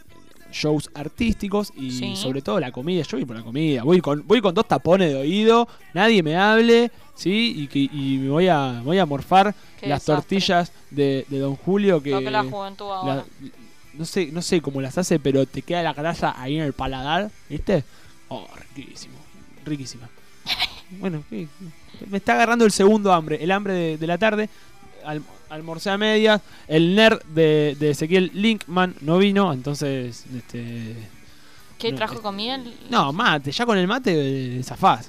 shows artísticos y Sí. sobre todo la comida. Yo voy por la comida, voy con, voy con dos tapones de oído, nadie me hable, ¿sí? Y, que- y me voy a, voy a morfar Qué las desastre. tortillas de, de Don Julio que, Lo que la juventud ahora. la- no sé, no sé cómo las hace, pero te queda la grasa ahí en el paladar, ¿viste? Oh, riquísimo, riquísima. Bueno, sí, me está agarrando el segundo hambre, el hambre de, de la tarde. Al, almorcé a medias. El nerd de, de Ezequiel Linkman no vino, entonces este ¿Qué no, trajo es- comida? no, mate, ya con el mate eh, zafás.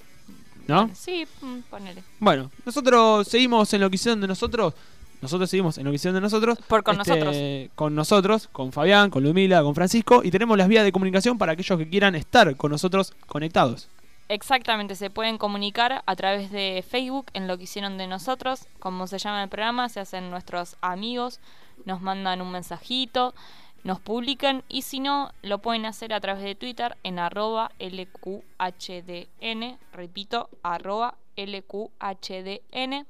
¿No? Sí, mm, ponele. Bueno, nosotros seguimos en lo que hicieron de nosotros. Nosotros seguimos en lo que hicieron de nosotros. Por con Este, nosotros. Con nosotros, con Fabián, con Ludmila, con Francisco. Y tenemos las vías de comunicación para aquellos que quieran estar con nosotros conectados. Exactamente, se pueden comunicar a través de Facebook en lo que hicieron de nosotros, como se llama el programa, se hacen nuestros amigos, nos mandan un mensajito, nos publican y si no, lo pueden hacer a través de Twitter en arroba L Q H D N, repito, arroba L Q H D N.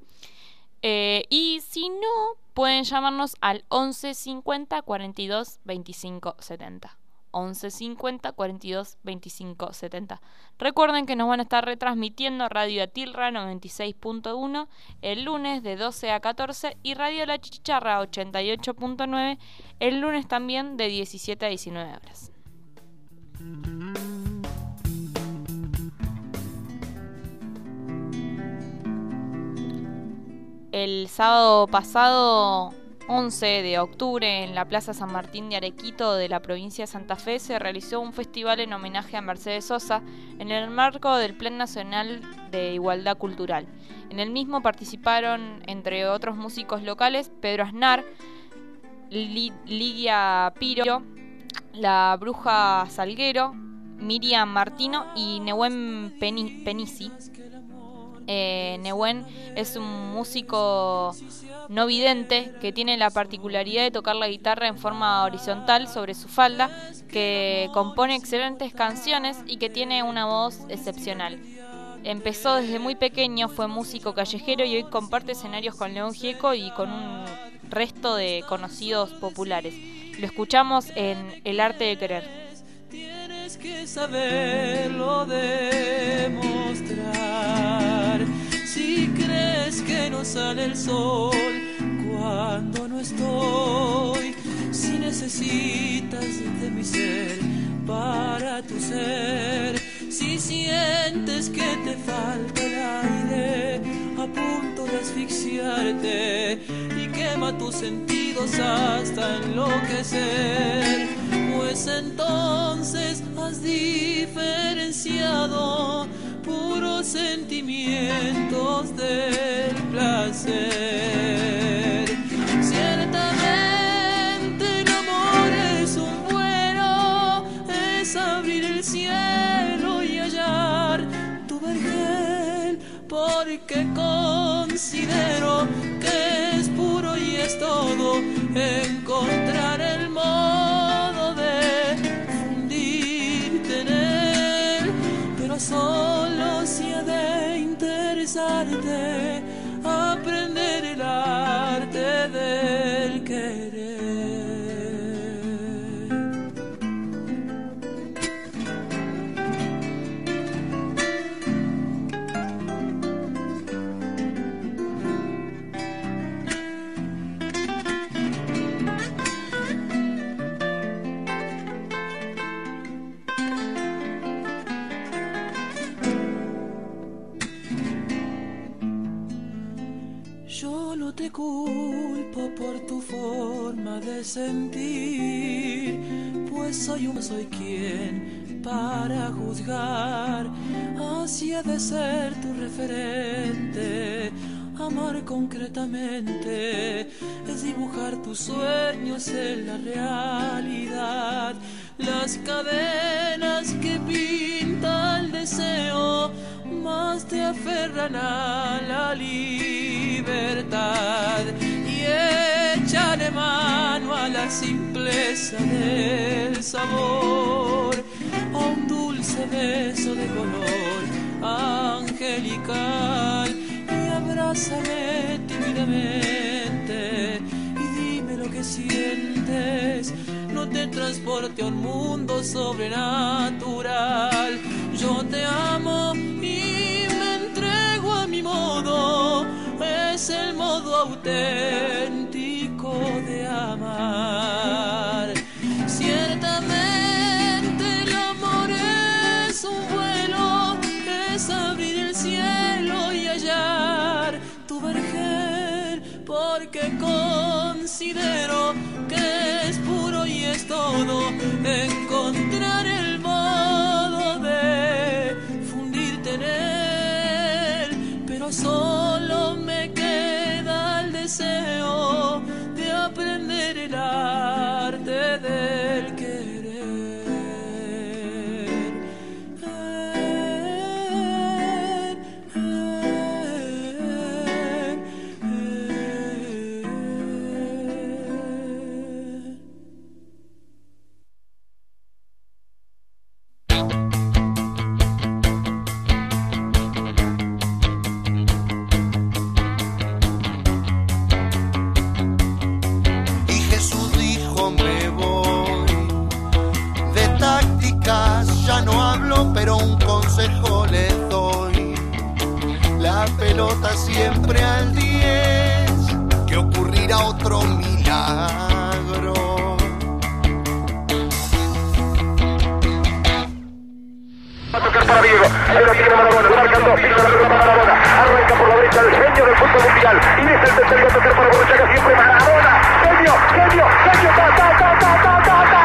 Eh, y si no, pueden llamarnos al once cincuenta cuarenta y dos veinticinco setenta. once cincuenta cuarenta y dos veinticinco setenta. Recuerden que nos van a estar retransmitiendo Radio Atilra noventa y seis punto uno el lunes de doce a catorce y Radio La Chicharra ochenta y ocho punto nueve el lunes también de diecisiete a diecinueve horas. El sábado pasado, once de octubre, en la Plaza San Martín de Arequito de la provincia de Santa Fe, se realizó un festival en homenaje a Mercedes Sosa en el marco del Plan Nacional de Igualdad Cultural. En el mismo participaron, entre otros músicos locales, Pedro Aznar, Li- Ligia Piro, la Bruja Salguero, Miriam Martino y Nehuen Peni- Penisi. Eh, Nehuen es un músico no vidente que tiene la particularidad de tocar la guitarra en forma horizontal sobre su falda, que compone excelentes canciones y que tiene una voz excepcional. Empezó desde muy pequeño, fue músico callejero y hoy comparte escenarios con León Gieco y con un resto de conocidos populares. Lo escuchamos en El Arte de Querer. Tienes que saberlo demostrar. Si sale el sol cuando no estoy. Si necesitas de mi ser para tu ser, si sientes que te falta el aire a punto de asfixiarte y quema tus sentidos hasta enloquecer, pues entonces has diferenciado puros sentimientos del placer. Ciertamente el amor es un vuelo, es abrir el cielo y hallar tu vergel, porque considero que es puro y es todo encontrar el modo de fundirte en él, pero solo si ha de interesarte aprender el arte del querer. Yo no te culpo por tu forma de sentir, pues soy un soy quien para juzgar. Así ha de ser tu referente. Amar concretamente es dibujar tus sueños en la realidad. Las cadenas que pinta el deseo más te aferran a la libertad, y échale mano a la simpleza del sabor, a un dulce beso de color angelical, y abrázame tímidamente y dime lo que sientes. No te transporte a un mundo sobrenatural. Yo te amo y me entrego a mi modo, es el modo auténtico de amar. Ciertamente el amor es un vuelo, es abrir el cielo y hallar tu vergel, porque considero que es puro y es todo encontrar el modo de fundirte en él, pero solo me queda el deseo de aprender el arte del querer. Pero un consejo le doy: la pelota siempre al diez, que ocurrirá otro milagro. Va a tocar para Diego, ahí lo tiene Maradona, lo marcan dos, pisa la pelota Maradona, arranca por la derecha el genio del fútbol mundial, y es el tercero a tocar para Borruchaga, siempre Maradona, genio, genio, genio, ta, ta, ta, ta, ta, ta, ta.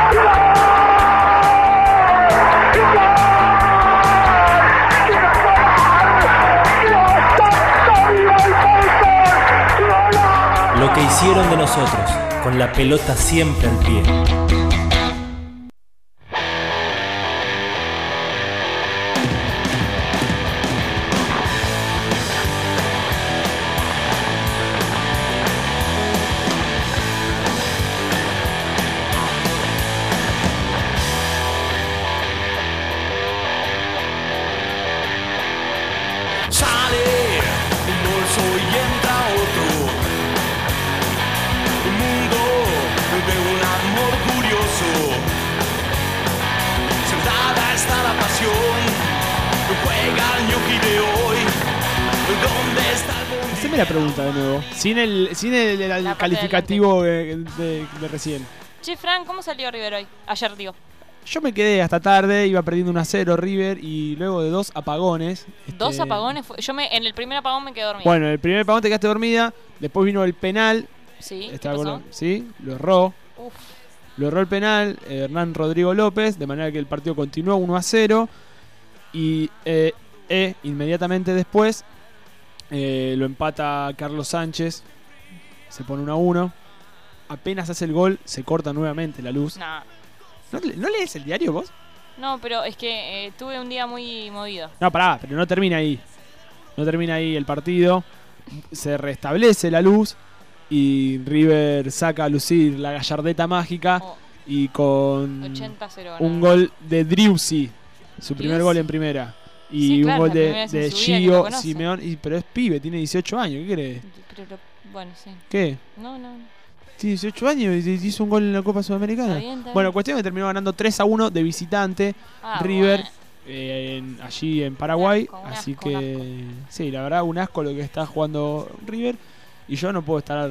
Lo que hicieron de nosotros, con la pelota siempre al pie. Haceme la pregunta de nuevo. Sin el, sin el, el- el La parte calificativo de, de- de recién. Che, Fran, ¿cómo salió River hoy? Ayer, digo. Yo me quedé hasta tarde, iba perdiendo uno a cero River y luego de dos apagones. Dos este, apagones. fue- Yo me, en el primer apagón me quedé dormida. Bueno, el primer apagón te quedaste dormida, después vino el penal. Sí, ¿qué Estaba pasó? con- ¿sí? Lo erró. Uf. Lo erró el penal, eh, Hernán Rodrigo López, de manera que el partido continuó uno a cero. Y eh, eh, inmediatamente después eh, lo empata Carlos Sánchez, se pone uno a uno. Apenas hace el gol, se corta nuevamente la luz. Nah. ¿No, le- ¿no lees el diario vos? No, pero es que eh, tuve un día muy movido. No, pará, pero no termina ahí. No termina ahí el partido. Se restablece la luz y River saca a lucir la gallardeta mágica y con ochenta a cero. un gol de Driussi, su primer Driussi. gol en primera. Y Sí, claro, un gol la de, primera vez en de su vida que lo Gio conoce. Simeón. Y, pero es pibe, tiene dieciocho años, ¿qué crees? Pero lo- bueno, sí. ¿Qué? No, no. Tiene dieciocho años y hizo un gol en la Copa Sudamericana. Está bien, está Bueno, bien. cuestión que terminó ganando tres a uno de visitante Ah, River bueno. eh, en- allí en Paraguay. Un asco, un así asco, un que, sí, la verdad, un asco lo que está jugando River. Y yo no puedo estar.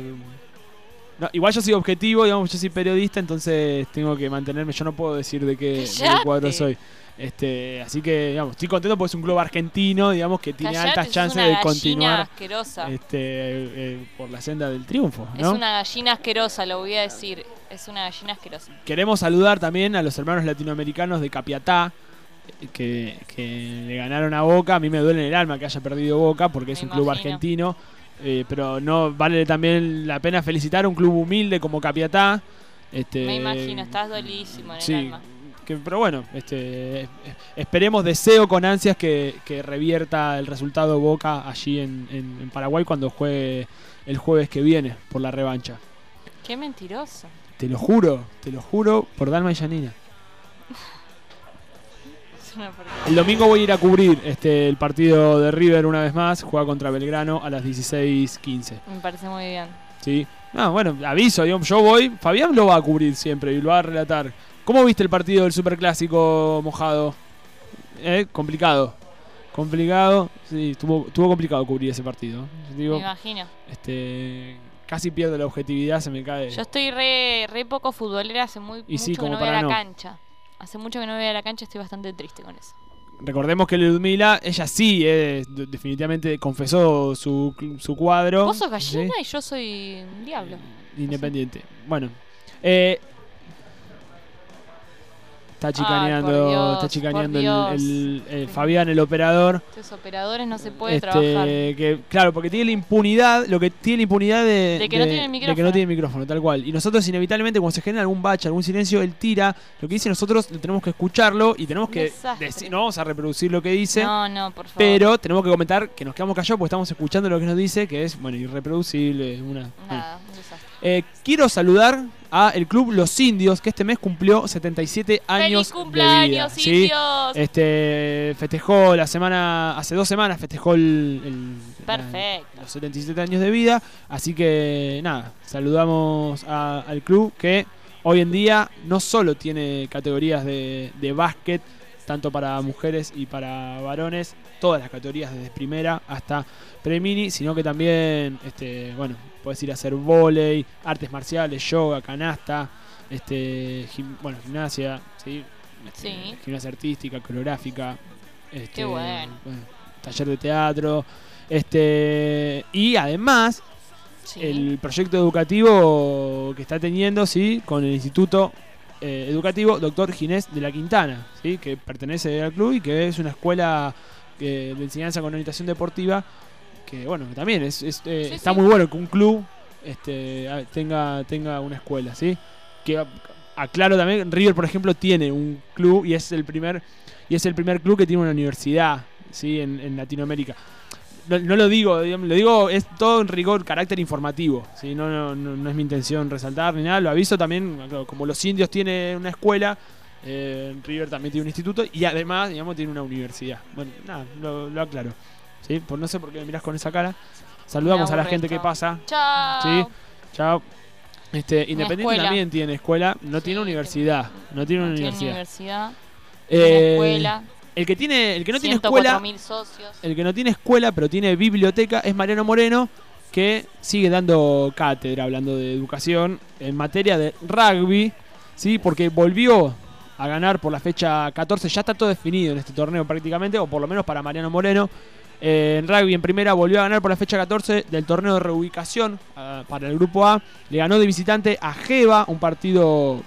No, igual yo soy objetivo, digamos, yo soy periodista, entonces tengo que mantenerme. Yo no puedo decir de qué, de qué ¡Cállate! cuadro soy. Este, así que, digamos, estoy contento porque es un club argentino, digamos, que tiene Callate, altas sos chances una de gallina continuar asquerosa. este, eh, por la senda del triunfo, ¿no? Es una gallina asquerosa, lo voy a decir. Es una gallina asquerosa. Queremos saludar también a los hermanos latinoamericanos de Capiatá, eh, que, que le ganaron a Boca. A mí me duele en el alma que haya perdido Boca porque es Me un club imagino. argentino. eh, pero no vale también la pena felicitar a un club humilde como Capiatá. Este, Me imagino, estás dolísimo en sí, el alma. que- pero bueno, este, eh, esperemos, deseo con ansias que, que revierta el resultado Boca allí en, en- en Paraguay cuando juegue el jueves que viene por la revancha. Qué mentiroso. Te lo juro, te lo juro por Dalma y Janina. Es una porquería. El domingo voy a ir a cubrir este el partido de River una vez más. Juega contra Belgrano a las dieciséis quince. Me parece muy bien. ¿Sí? No, bueno, aviso, digamos, yo voy. Fabián lo va a cubrir siempre y lo va a relatar. ¿Cómo viste el partido del Superclásico, Mojado? ¿Eh? Complicado. Complicado. Sí, estuvo, estuvo complicado cubrir ese partido. Digo, Me imagino. este, casi pierdo la objetividad, se me cae. Yo estoy re, re poco futbolera, hace muy Y mucho sí, que como no voy a para la no. cancha. Hace mucho que no voy a la cancha, estoy bastante triste con eso. Recordemos que Ludmila, ella sí, eh, d- definitivamente confesó su, su cuadro. Vos sos gallina ¿sí? y yo soy un diablo. Independiente. Bueno. Eh, está chicaneando, por Dios, está chicaneando por el, Dios. el- el Fabián, el operador. Estos operadores no se puede Este, trabajar. que, claro, porque tiene la impunidad, lo que tiene la impunidad de, De que no tiene de que micrófono. no tiene micrófono, tal cual. Y nosotros inevitablemente cuando se genera algún bache, algún silencio, él tira lo que dice, nosotros tenemos que escucharlo y tenemos que Desastre. decir, no vamos a reproducir lo que dice. No, no, por favor. Pero tenemos que comentar que nos quedamos callados porque estamos escuchando lo que nos dice, que es, bueno, irreproducible. Una, Nada, un desastre. eh, quiero saludar a el club Los Indios, que este mes cumplió setenta y siete años de cumpleaños, vida. ¿sí? Indios! Este, festejó la semana, hace dos semanas festejó el, el- Perfecto. la- los setenta y siete años de vida. Así que nada, saludamos a- al club que hoy en día no solo tiene categorías de, de básquet, tanto para mujeres y para varones, todas las categorías desde primera hasta premini, sino que también, este, bueno, puedes ir a hacer vóley, artes marciales, yoga, canasta, este, gim- bueno, gimnasia, ¿sí? Este, Sí. gimnasia artística, coreográfica, este, Qué bueno. taller de teatro, este, y además el proyecto educativo que está teniendo, sí, con el Instituto eh, Educativo Doctor Ginés de la Quintana, sí, que pertenece al club y que es una escuela eh, de enseñanza con orientación deportiva, que bueno, que también es, es, eh, Sí, está sí. muy bueno que un club este, a- tenga, tenga una escuela, sí, que a- aclaro también, River por ejemplo tiene un club y es el primer y es el primer club que tiene una universidad, sí, en, en Latinoamérica. No, no lo digo, digamos, lo digo, es todo en rigor, carácter informativo, ¿sí? no, no, no, no es mi intención resaltar ni nada, lo aviso también, claro, como los indios tienen una escuela, eh, River también tiene un instituto y además, digamos, tiene una universidad. Bueno, nada, lo, lo aclaro, ¿sí? Por, no sé por qué me mirás con esa cara. Saludamos Me a la aburre gente que esto. pasa. Chao. ¿Sí? Chao. Este, Independiente escuela. también tiene escuela, no tiene universidad, no tiene una No tiene universidad. universidad. Eh, Tiene escuela. El que tiene, el que no tiene ciento cuatro escuela, mil socios. el que no tiene escuela pero tiene biblioteca es Mariano Moreno, que sigue dando cátedra, hablando de educación, en materia de rugby, ¿sí? Porque volvió a ganar por la fecha catorce, ya está todo definido en este torneo prácticamente, o por lo menos para Mariano Moreno. Eh, en rugby en primera volvió a ganar por la fecha catorce del torneo de reubicación uh, para el grupo A. Le ganó de visitante a Geva, un partido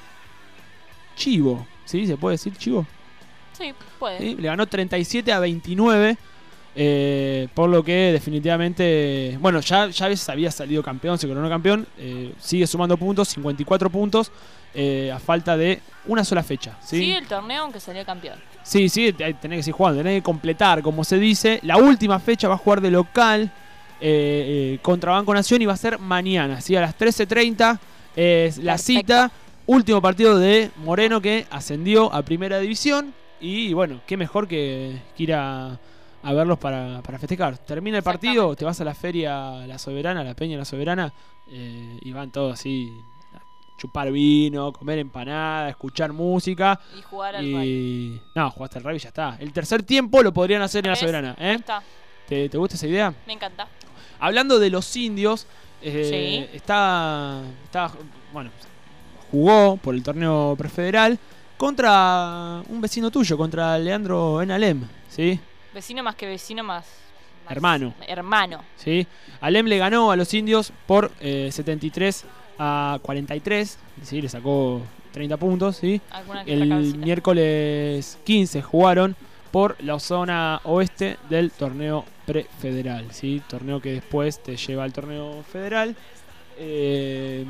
chivo, ¿sí? ¿Se puede decir chivo? Sí, puede. ¿Sí? Le ganó treinta y siete a veintinueve, eh, por lo que definitivamente, bueno, ya, ya había salido campeón, se coronó campeón, eh, sigue sumando puntos, cincuenta y cuatro puntos, eh, a falta de una sola fecha. ¿Sí? Sigue el torneo aunque salió campeón. Sí, sí, tenés que seguir jugando, tenés que completar, como se dice. La última fecha va a jugar de local eh, eh, contra Banco Nación y va a ser mañana, ¿sí? A las trece treinta es la Perfecto. cita. Último partido de Moreno, que ascendió a Primera División. Y bueno, qué mejor que, que ir a, a verlos para, para festejar. Termina el partido, te vas a la feria La Soberana, la Peña La Soberana, eh, y van todos así a chupar vino, comer empanada, escuchar música. Y jugar al y... rugby. No, jugaste al rugby y ya está. El tercer tiempo lo podrían hacer en La ¿Ves? Soberana. ¿eh? Está. ¿Te, ¿Te gusta esa idea? Me encanta. Hablando de los indios, eh, Sí. está, está, bueno, jugó por el torneo prefederal contra un vecino tuyo, contra Leandro en Alem, ¿sí? Vecino más que vecino, más... más Hermano. Hermano. ¿Sí? Alem le ganó a los indios por eh, setenta y tres a cuarenta y tres, ¿sí? Le sacó treinta puntos, ¿sí? Alguna que El otra cabecita. miércoles quince jugaron por la zona oeste del torneo prefederal, ¿sí? Torneo que después te lleva al torneo federal. Eh,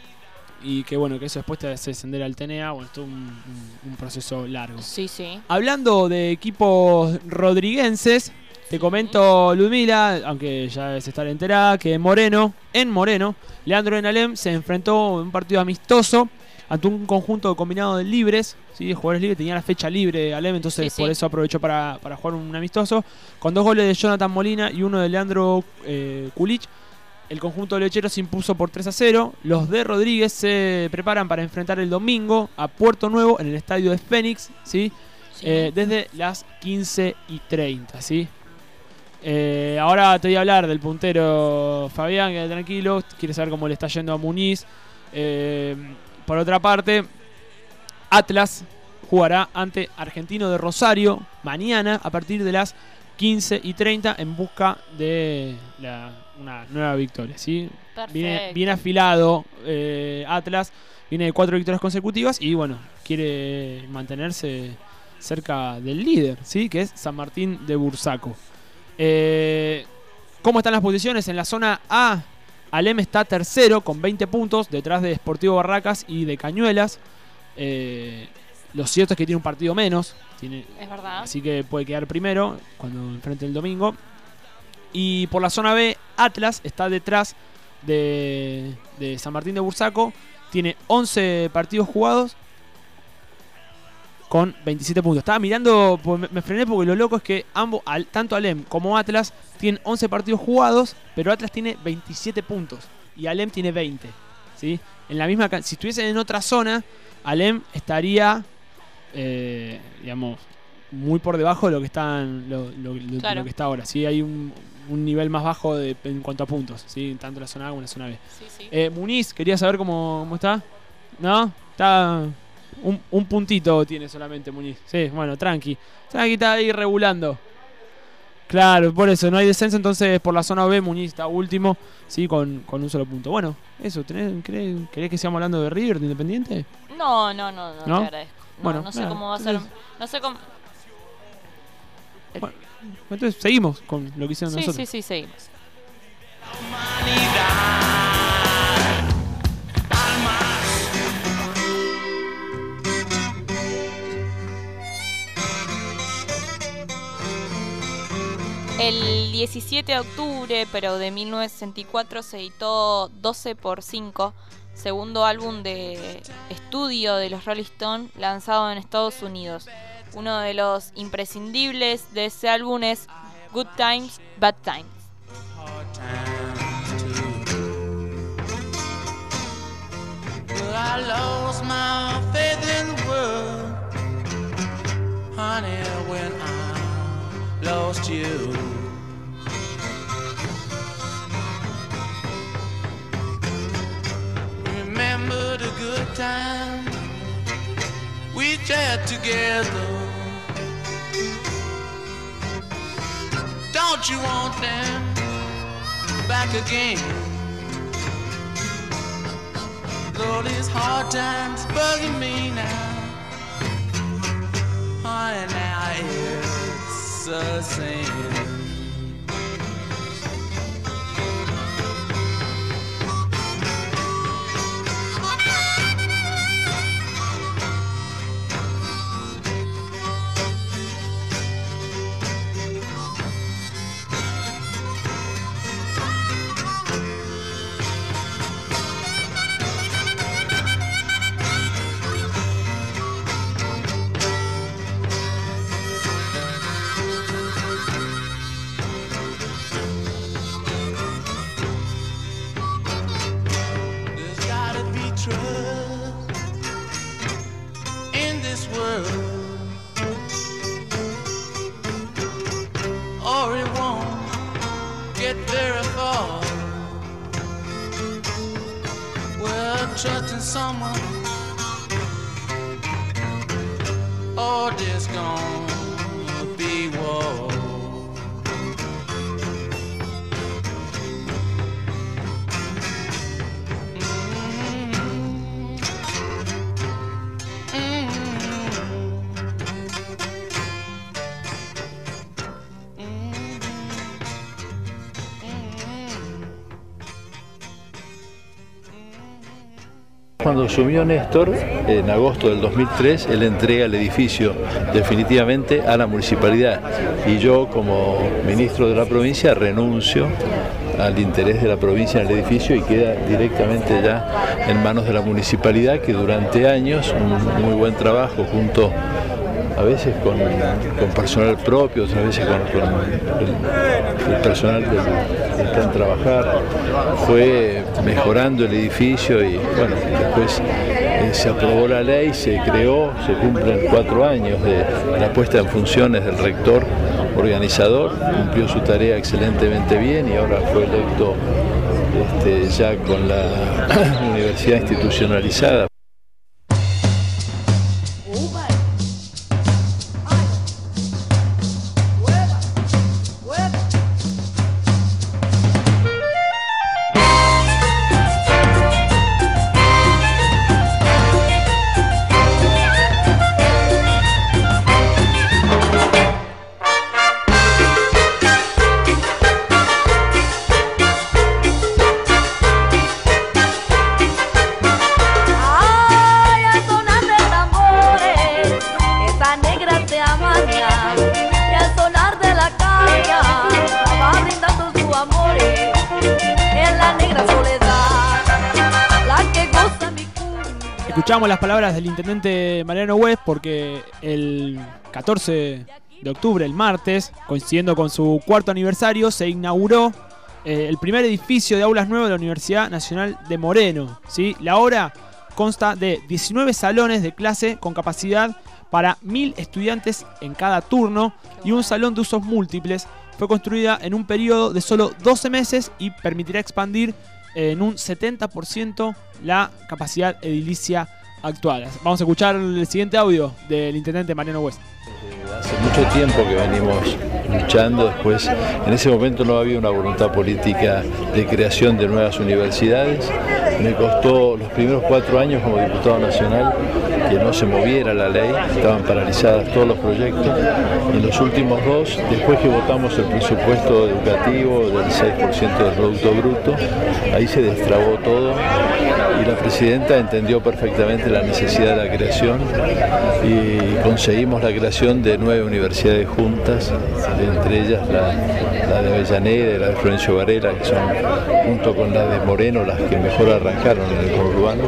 y que bueno, que eso después te hace descender al T N A. Bueno, esto es un, un, un proceso largo. Sí, sí. Hablando de equipos rodriguenses, te comento, Ludmila, aunque ya debes estar enterada, que Moreno, en Moreno, Leandro Enalem se enfrentó en un partido amistoso ante un conjunto combinado de libres, ¿sí? De jugadores libres. Tenía la fecha libre Alem, entonces Sí, por sí. eso aprovechó para, para jugar un amistoso. Con dos goles de Jonathan Molina y uno de Leandro eh, Kulich, el conjunto de Lechero se impuso por tres a cero. Los de Rodríguez se preparan para enfrentar el domingo a Puerto Nuevo en el estadio de Fénix, ¿sí? Sí. Eh, desde las quince y treinta, ¿sí? Eh, ahora te voy a hablar del puntero Fabián, que tranquilo, quiere saber cómo le está yendo a Muniz. Eh, por otra parte, Atlas jugará ante Argentino de Rosario mañana a partir de las quince y treinta en busca de la, una nueva victoria, ¿sí? Viene Perfecto. bien afilado eh, Atlas, viene de cuatro victorias consecutivas y bueno, quiere mantenerse cerca del líder, ¿sí? Que es San Martín de Bursaco. Eh, ¿Cómo están las posiciones? En la zona A, Alem está tercero con veinte puntos, detrás de Sportivo Barracas y de Cañuelas. Eh, lo cierto es que tiene un partido menos, tiene, Es verdad. así que puede quedar primero cuando enfrente el domingo. Y por la zona B, Atlas está detrás de, de San Martín de Bursaco, tiene once partidos jugados con veintisiete puntos. Estaba mirando, pues me, me frené porque lo loco es que ambos, al, tanto Alem como Atlas, tienen once partidos jugados, pero Atlas tiene veintisiete puntos y Alem tiene veinte, ¿sí? En la misma, si estuviesen en otra zona, Alem estaría, eh, digamos, muy por debajo de lo que están, lo, lo- lo- Claro. lo que está ahora. Sí, hay un, un nivel más bajo de, en cuanto a puntos, ¿sí? Tanto en la zona A como en la zona B. Sí, sí. Eh, Muniz, quería saber cómo, cómo está. ¿No? Está. Un, un puntito tiene solamente Muniz. Sí, bueno, tranqui. Tranqui está ahí regulando. Claro, por eso no hay descenso, entonces por la zona B Muniz está último, sí, con, con un solo punto. Bueno, eso, ¿tenés, querés, querés que sigamos hablando de River, de Independiente? No, no, no, no, ¿No? te agradezco. No, Bueno, no sé nada, cómo va a ser. entonces- No sé cómo. Bueno, entonces seguimos con lo que hicieron Sí, nosotros. sí, sí, seguimos. El diecisiete de octubre, pero de mil novecientos sesenta y cuatro, se editó doce por cinco, segundo álbum de estudio de los Rolling Stones, lanzado en Estados Unidos. Uno de los imprescindibles de ese álbum es Good Times, Bad Times. Well, I lost my faith in the world, honey, when I lost you. chair together. Don't you want them back again? Though these hard times bugging me now, oh, and now it's a sin. Trusting someone, or there's gonna be war. Cuando asumió Néstor, en agosto del dos mil tres, él entrega el edificio definitivamente a la municipalidad y yo, como ministro de la provincia, renuncio al interés de la provincia en el edificio y queda directamente ya en manos de la municipalidad, que durante años, un muy buen trabajo junto a veces con, con personal propio, otras veces con, con el, el personal que está en trabajar, fue mejorando el edificio y bueno, después eh, se aprobó la ley, se creó, se cumplen cuatro años de la puesta en funciones del rector organizador, cumplió su tarea excelentemente bien y ahora fue electo este, ya con la universidad institucionalizada. Escuchamos las palabras del intendente Mariano West porque el catorce de octubre, el martes, coincidiendo con su cuarto aniversario, se inauguró eh, el primer edificio de aulas nuevas de la Universidad Nacional de Moreno, ¿sí? La obra consta de diecinueve salones de clase con capacidad para mil estudiantes en cada turno y un salón de usos múltiples. Fue construida en un periodo de solo doce meses y permitirá expandir en un setenta por ciento la capacidad edilicia actual. Vamos a escuchar el siguiente audio del intendente Mariano West. Hace mucho tiempo que venimos luchando, después en ese momento no había una voluntad política de creación de nuevas universidades. Me costó los primeros cuatro años como diputado nacional que no se moviera la ley, estaban paralizadas todos los proyectos. En los últimos dos, después que votamos el presupuesto educativo del seis por ciento del Producto Bruto, ahí se destrabó todo y la presidenta entendió perfectamente la necesidad de la creación y conseguimos la creación de nueve universidades juntas, entre ellas la, la de Avellaneda y la de Florencio Varela, que son, junto con la de Moreno, las que mejor arrancaron en el conurbano.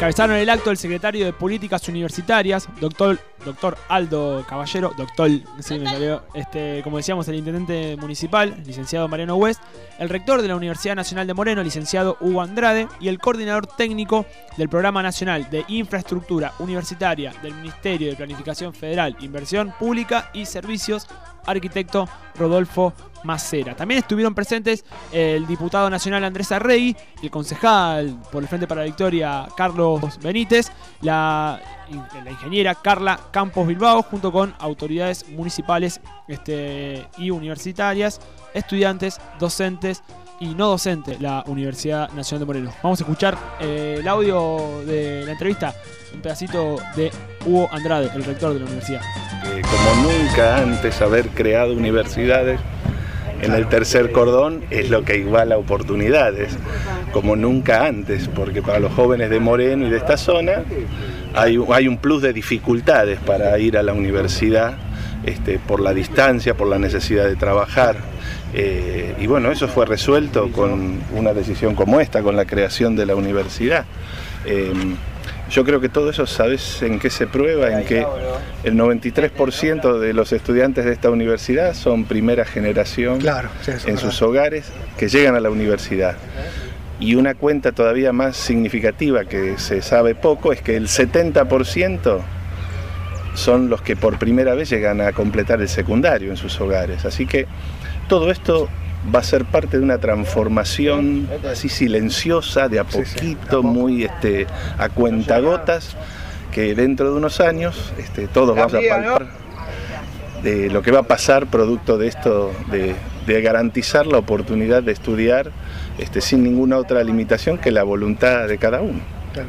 Encabezaron el acto el secretario de Políticas Universitarias, doctor, doctor Aldo Caballero, doctor, sí, me salió, este, como decíamos, el intendente municipal, licenciado Mariano West, el rector de la Universidad Nacional de Moreno, licenciado Hugo Andrade, y el coordinador técnico del Programa Nacional de Infraestructura Universitaria del Ministerio de Planificación Federal, Inversión Pública y Servicios, arquitecto Rodolfo Macera. También estuvieron presentes el diputado nacional Andrés Arregui, el concejal por el Frente para la Victoria Carlos Benítez, la, la ingeniera Carla Campos Bilbao, junto con autoridades municipales este, y universitarias, estudiantes, docentes y no docentes de la Universidad Nacional de Moreno. Vamos a escuchar eh, el audio de la entrevista, un pedacito de Hugo Andrade, el rector de la universidad. Eh, como nunca antes haber creado universidades en el tercer cordón es lo que iguala oportunidades, como nunca antes, porque para los jóvenes de Moreno y de esta zona hay, hay un plus de dificultades para ir a la universidad, este, por la distancia, por la necesidad de trabajar. Eh, y bueno, eso fue resuelto con una decisión como esta, con la creación de la universidad. Eh, Yo creo que todo eso, ¿sabes en qué se prueba? En que el noventa y tres por ciento de los estudiantes de esta universidad son primera generación, claro, sí, en sus hogares, que llegan a la universidad. Y una cuenta todavía más significativa que se sabe poco es que el setenta por ciento son los que por primera vez llegan a completar el secundario en sus hogares. Así que todo esto va a ser parte de una transformación así silenciosa, de a poquito, muy este, a cuentagotas, que dentro de unos años este, todos vamos a palpar de lo que va a pasar producto de esto, de, de garantizar la oportunidad de estudiar este, sin ninguna otra limitación que la voluntad de cada uno. Claro.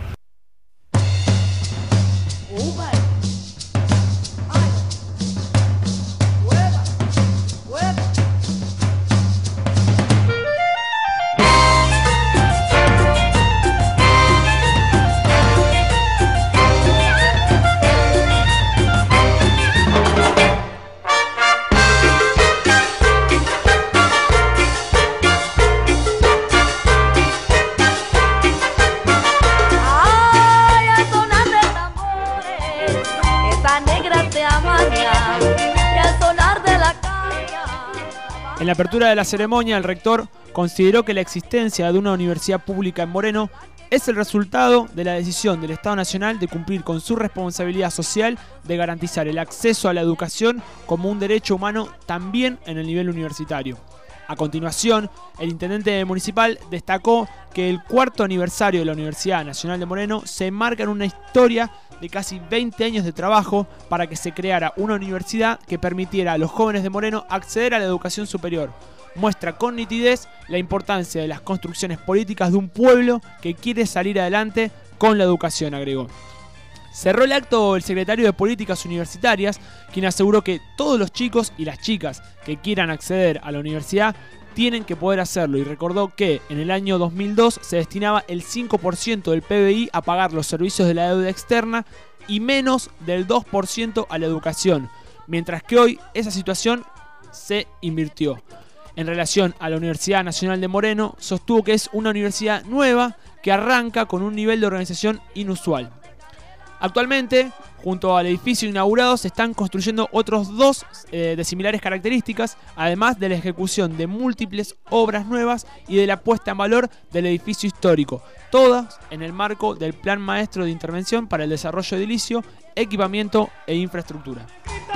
En la apertura de la ceremonia, el rector consideró que la existencia de una universidad pública en Moreno es el resultado de la decisión del Estado Nacional de cumplir con su responsabilidad social de garantizar el acceso a la educación como un derecho humano también en el nivel universitario. A continuación, el intendente municipal destacó que el cuarto aniversario de la Universidad Nacional de Moreno se enmarca en una historia de casi veinte años de trabajo para que se creara una universidad que permitiera a los jóvenes de Moreno acceder a la educación superior. Muestra con nitidez la importancia de las construcciones políticas de un pueblo que quiere salir adelante con la educación, agregó. Cerró el acto el secretario de Políticas Universitarias, quien aseguró que todos los chicos y las chicas que quieran acceder a la universidad tienen que poder hacerlo, y recordó que en el año dos mil dos se destinaba el cinco por ciento del P B I a pagar los servicios de la deuda externa y menos del dos por ciento a la educación, mientras que hoy esa situación se invirtió. En relación a la Universidad Nacional de Moreno, sostuvo que es una universidad nueva que arranca con un nivel de organización inusual. Actualmente, junto al edificio inaugurado, se están construyendo otros dos eh, de similares características, además de la ejecución de múltiples obras nuevas y de la puesta en valor del edificio histórico, todas en el marco del Plan Maestro de Intervención para el Desarrollo Edilicio, Equipamiento e Infraestructura.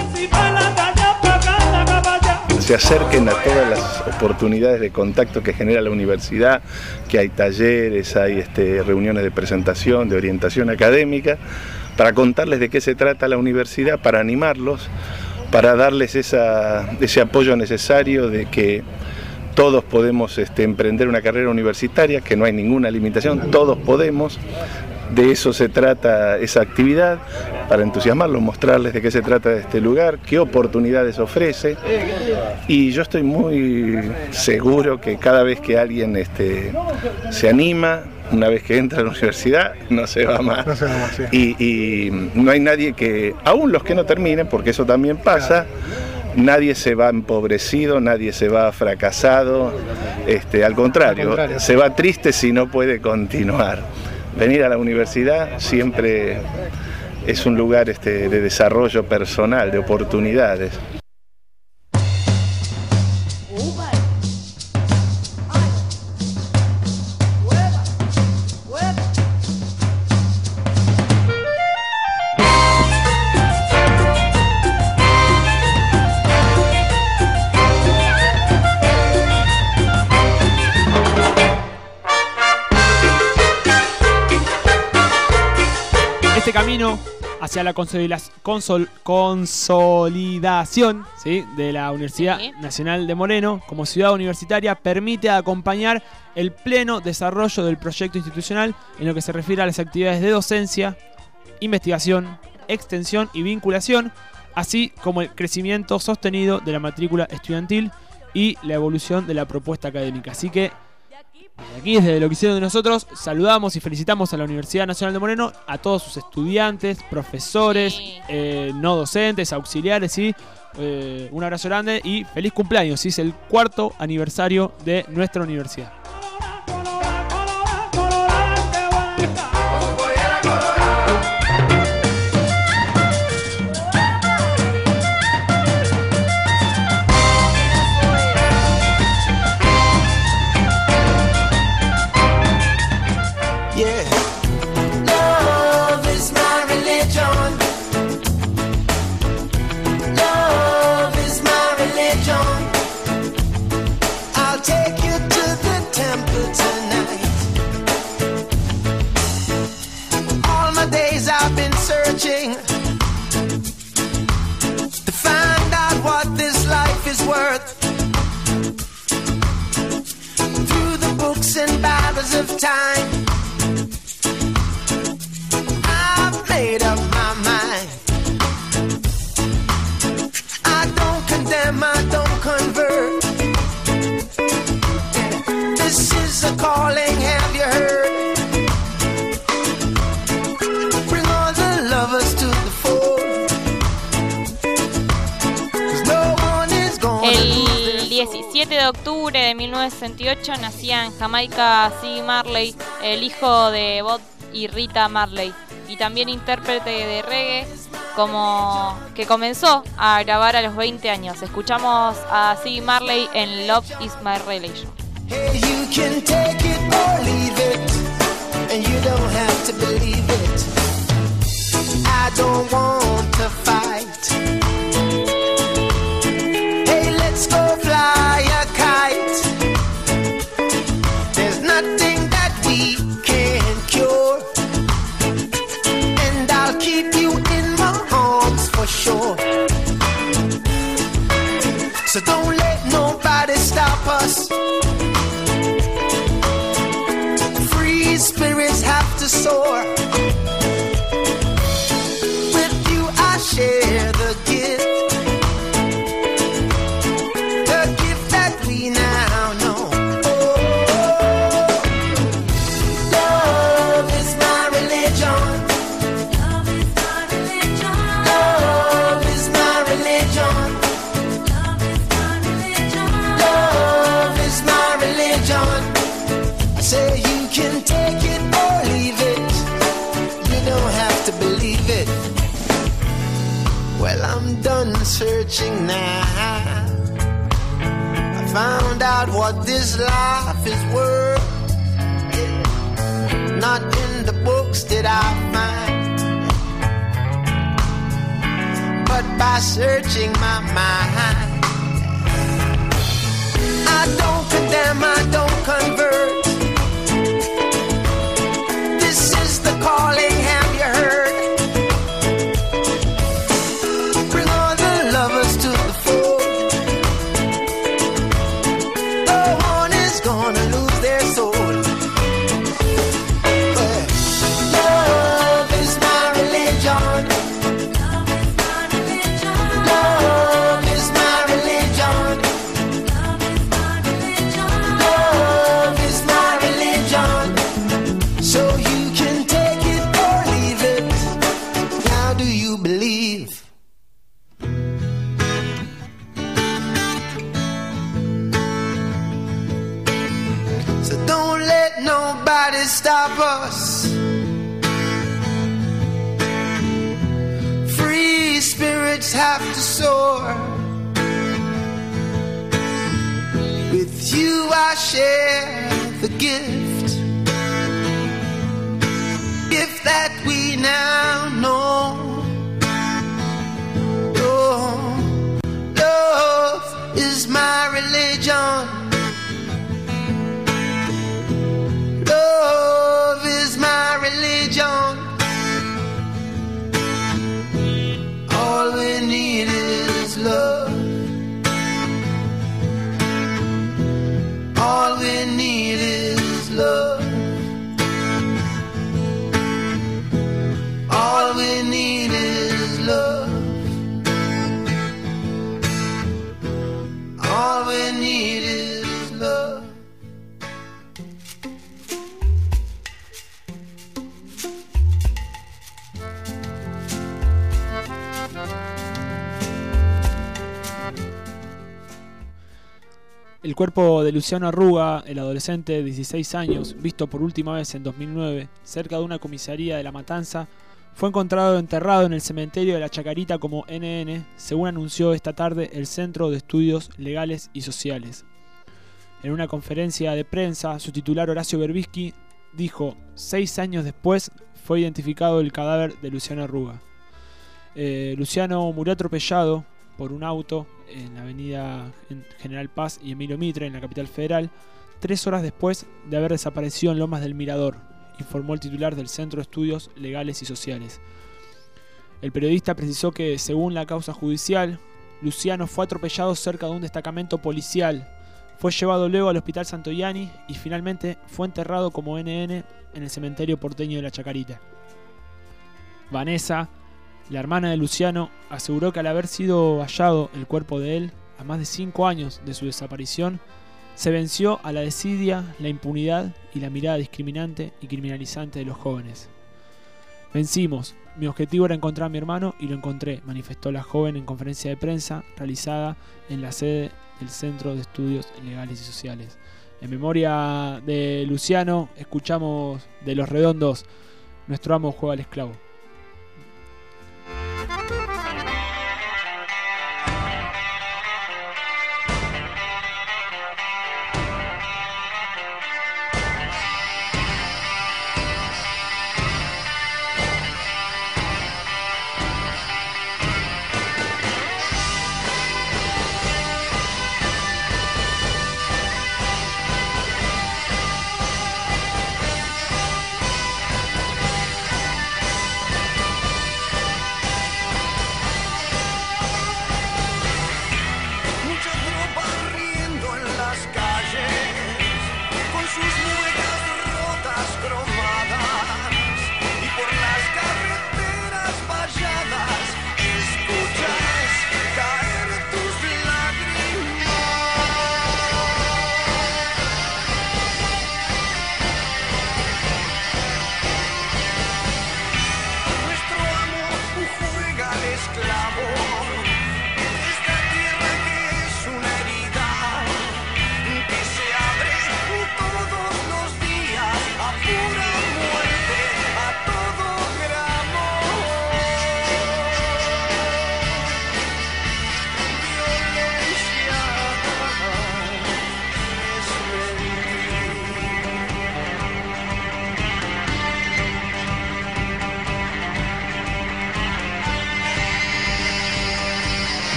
Se acerquen a todas las oportunidades de contacto que genera la universidad, que hay talleres, hay este, reuniones de presentación, de orientación académica, para contarles de qué se trata la universidad, para animarlos, para darles esa, ese apoyo necesario de que todos podemos este, emprender una carrera universitaria, que no hay ninguna limitación, todos podemos. De eso se trata esa actividad, para entusiasmarlos, mostrarles de qué se trata este lugar, qué oportunidades ofrece. Y yo estoy muy seguro que cada vez que alguien este, se anima, una vez que entra a la universidad, no se va más. No se va más, sí. y, y no hay nadie que, aún los que no terminen, porque eso también pasa, nadie se va empobrecido, nadie se va fracasado, este, al contrario, al contrario, se va triste si no puede continuar. venir a la universidad siempre es un lugar este, de desarrollo personal, de oportunidades. Este camino hacia la consolidación, consol, consolidación ¿sí? de la Universidad sí. Nacional de Moreno como ciudad universitaria permite acompañar el pleno desarrollo del proyecto institucional en lo que se refiere a las actividades de docencia, investigación, extensión y vinculación, así como el crecimiento sostenido de la matrícula estudiantil y la evolución de la propuesta académica. Así que desde aquí, desde lo que hicieron de nosotros, saludamos y felicitamos a la Universidad Nacional de Moreno, a todos sus estudiantes, profesores, sí. eh, no docentes, auxiliares, ¿sí? eh, un abrazo grande y feliz cumpleaños, ¿sí? Es el cuarto aniversario de nuestra universidad. Searching to find out what this life is worth. Through the books and battles of time, I've made up my mind. I don't condemn, I don't convert. This is a calling, have you heard? El diecisiete de octubre de mil novecientos sesenta y ocho nacía en Jamaica Ziggy Marley, el hijo de Bob y Rita Marley, y también intérprete de reggae, como que comenzó a grabar a los veinte años. Escuchamos a Ziggy Marley en Love Is My Religion. Hey, you can take it or leave it, and you don't have to believe it. I don't want to fight. Let's go fly a kite. There's nothing that we can't cure, and I'll keep you in my arms for sure. So don't let nobody stop us. Free spirits have to soar. With you I share the gift. Say you can take it or leave it. You don't have to believe it. Well, I'm done searching now. I found out what this life is worth. Not in the books did I find, but by searching my mind. I don't condemn, I don't convert. This is the calling, have you heard? Bring all the lovers to the fold. No one is gonna lose their soul. But love is my religion. Love is my religion. Love is my religion. So you can take it or leave it. How do you believe? So don't let nobody stop us. birds have to soar. With you I share the gift, gift that we now know. Oh, love is my religion. Love is my religion. All we need is love. All we need is love. All we need is love. All we need is love. El cuerpo de Luciano Arruga, el adolescente de dieciséis años, visto por última vez en dos mil nueve, cerca de una comisaría de La Matanza, fue encontrado enterrado en el cementerio de La Chacarita como N N, según anunció esta tarde el Centro de Estudios Legales y Sociales. En una conferencia de prensa, su titular Horacio Berbisky dijo: seis años después fue identificado el cadáver de Luciano Arruga. Eh, Luciano murió atropellado por un auto en la avenida General Paz y Emilio Mitre, en la capital federal, tres horas después de haber desaparecido en Lomas del Mirador, informó el titular del Centro de Estudios Legales y Sociales. El periodista precisó que, según la causa judicial, Luciano fue atropellado cerca de un destacamento policial, fue llevado luego al Hospital Santoyani y finalmente fue enterrado como N N en el cementerio porteño de La Chacarita. Vanessa, la hermana de Luciano, aseguró que al haber sido hallado el cuerpo de él, a más de cinco años de su desaparición, se venció a la desidia, la impunidad y la mirada discriminante y criminalizante de los jóvenes. Vencimos. Mi objetivo era encontrar a mi hermano y lo encontré, manifestó la joven en conferencia de prensa realizada en la sede del Centro de Estudios Legales y Sociales. En memoria de Luciano, escuchamos de Los Redondos, Nuestro amo juega al esclavo.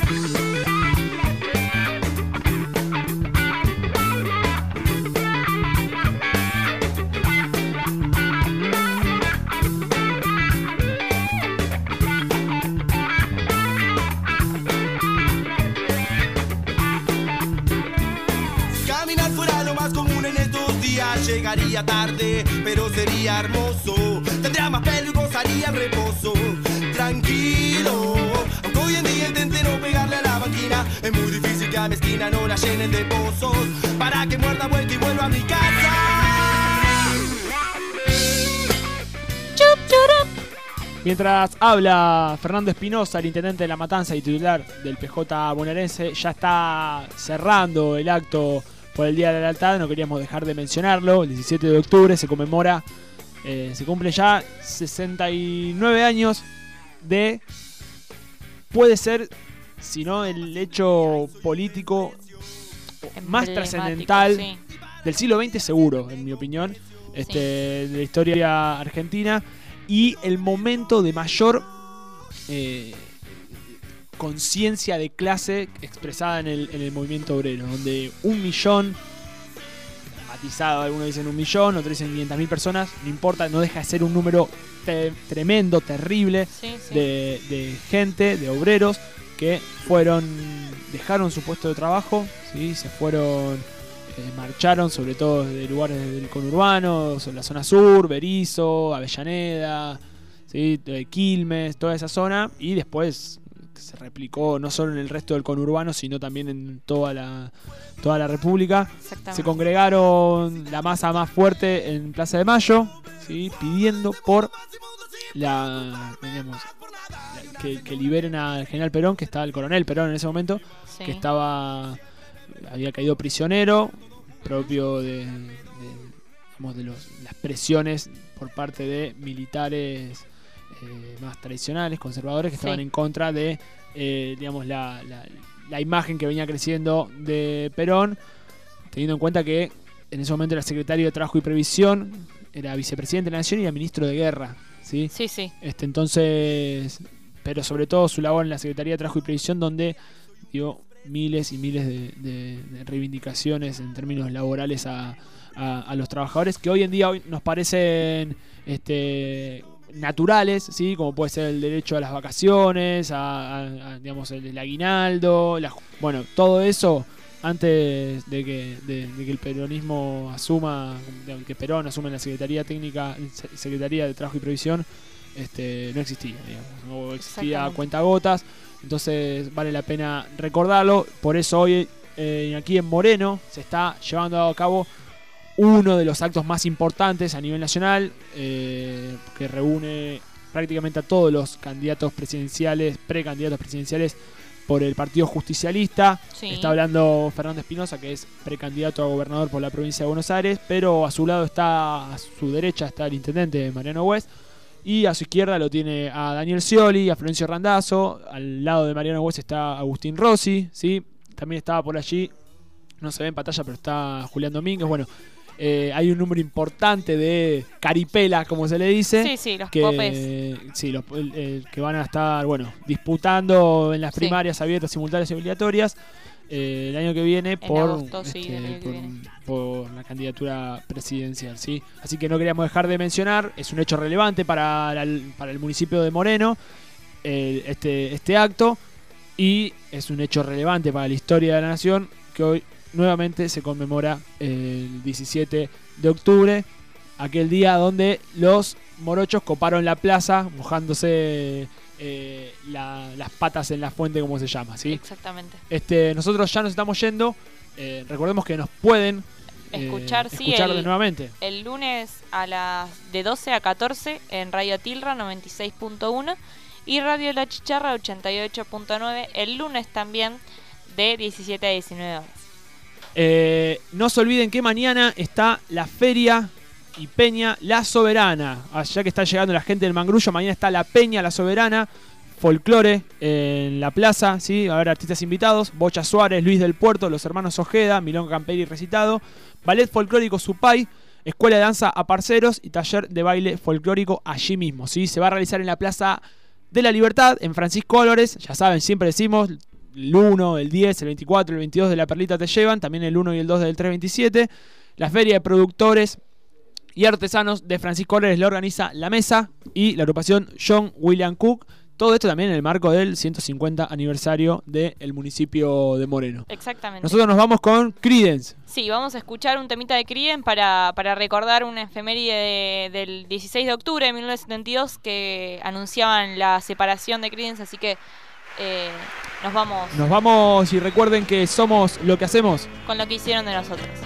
Caminar fuera lo más común en estos días. Llegaría tarde, pero sería hermoso. Tendría más pelo y gozaría en reposo. Tranquilo, aunque hoy en día intente no pegarle a la máquina, es muy difícil que a mi esquina no la llenen de pozos. Para que muerda vuelta y vuelva a mi casa. Mientras habla Fernando Espinosa, el intendente de La Matanza y titular del P J bonaerense, ya está cerrando el acto por el Día de la Lealtad. No queríamos dejar de mencionarlo. El diecisiete de octubre se conmemora, eh, se cumple ya sesenta y nueve años de, puede ser, si no el hecho político más trascendental sí. del siglo veinte, seguro, en mi opinión, este, sí. de la historia argentina. Y el momento de mayor eh, conciencia de clase expresada en el, en el movimiento obrero, donde un millón, matizado, algunos dicen un millón, otros dicen quinientas mil personas, no importa, no deja de ser un número te tremendo, terrible, sí, sí. De, de gente, de obreros, que fueron, dejaron su puesto de trabajo, ¿sí? Se fueron... Eh, marcharon sobre todo desde lugares del conurbano, la zona sur, Berizo, Avellaneda, ¿sí? Quilmes, toda esa zona, y después se replicó no solo en el resto del conurbano, sino también en toda la, toda la República. Se congregaron la masa más fuerte en Plaza de Mayo, ¿sí? Pidiendo por la, digamos, la, que, que liberen al general Perón, que estaba el coronel Perón en ese momento, sí. que estaba... había caído prisionero, propio de, de, digamos, de los, las presiones por parte de militares eh, más tradicionales, conservadores, que estaban sí. en contra de eh, digamos, la, la, la imagen que venía creciendo de Perón, teniendo en cuenta que en ese momento era secretario de Trabajo y Previsión, era vicepresidente de la Nación y era ministro de Guerra, ¿sí? Sí, sí. Este, entonces, pero sobre todo su labor en la Secretaría de Trabajo y Previsión, donde dio miles y miles de, de, de reivindicaciones en términos laborales a, a, a los trabajadores, que hoy en día hoy nos parecen este, naturales, ¿sí? Como puede ser el derecho a las vacaciones, a, a, a digamos el, el aguinaldo, la, bueno, todo eso antes de que, de, de que el peronismo asuma, de que Perón asume la Secretaría Técnica, Secretaría de Trabajo y Previsión, este, no existía, digamos, no existía cuentagotas. Entonces vale la pena recordarlo. Por eso hoy eh, aquí en Moreno se está llevando a cabo uno de los actos más importantes a nivel nacional, eh, que reúne prácticamente a todos los candidatos presidenciales, precandidatos presidenciales por el Partido Justicialista. Sí. Está hablando Fernando Espinosa, que es precandidato a gobernador por la provincia de Buenos Aires, pero a su lado está, a su derecha está el intendente Mariano West. Y a su izquierda lo tiene a Daniel Scioli, a Florencio Randazzo. Al lado de Mariano West está Agustín Rossi, ¿sí? También estaba por allí, no se ve en pantalla, pero está Julián Domínguez. Bueno, eh, hay un número importante de caripelas, como se le dice. Sí, sí, los que, popes. Sí, los, el, el, que van a estar, bueno, disputando en las primarias sí. abiertas, simultáneas y obligatorias. Eh, el año que viene en por, agosto, sí, este, el año que por, viene. por la candidatura presidencial, ¿sí? Así que no queríamos dejar de mencionar, es un hecho relevante para, la, para el municipio de Moreno, eh, este, este acto, y es un hecho relevante para la historia de la nación, que hoy nuevamente se conmemora el diecisiete de octubre, aquel día donde los morochos coparon la plaza mojándose Eh, la, las patas en la fuente, como se llama, ¿sí? Exactamente. Este, nosotros ya nos estamos yendo. Eh, recordemos que nos pueden eh, escuchar, sí, escuchar el, de nuevamente. El lunes a las de doce a catorce en Radio Tilra noventa y seis punto uno y Radio La Chicharra ochenta y ocho punto nueve. El lunes también de diecisiete a diecinueve horas. Eh, no se olviden que mañana está la feria y Peña La Soberana. Ya que está llegando la gente del Mangrullo, mañana está la Peña La Soberana, folclore en la plaza, ¿sí? Va a haber artistas invitados, Bocha Suárez, Luis del Puerto, los hermanos Ojeda, Milonga Camperi recitado, ballet folclórico Supay, escuela de danza a parceros y taller de baile folclórico allí mismo, ¿sí? Se va a realizar en la Plaza de la Libertad, en Francisco Álvarez, ya saben, siempre decimos, el uno, el diez, el veinticuatro, el veintidós de La Perlita te llevan, también el uno y el dos del trescientos veintisiete. La Feria de Productores y Artesanos de Francisco Oles la organiza La Mesa y la agrupación John William Cook. Todo esto también en el marco del ciento cincuenta aniversario del municipio de Moreno. Exactamente. Nosotros nos vamos con Creedence. Sí, vamos a escuchar un temita de Creedence para, para recordar una efeméride de, del dieciséis de octubre de mil novecientos setenta y dos que anunciaban la separación de Creedence, así que eh, nos vamos. Nos vamos y recuerden que somos lo que hacemos. Con lo que hicieron de nosotros.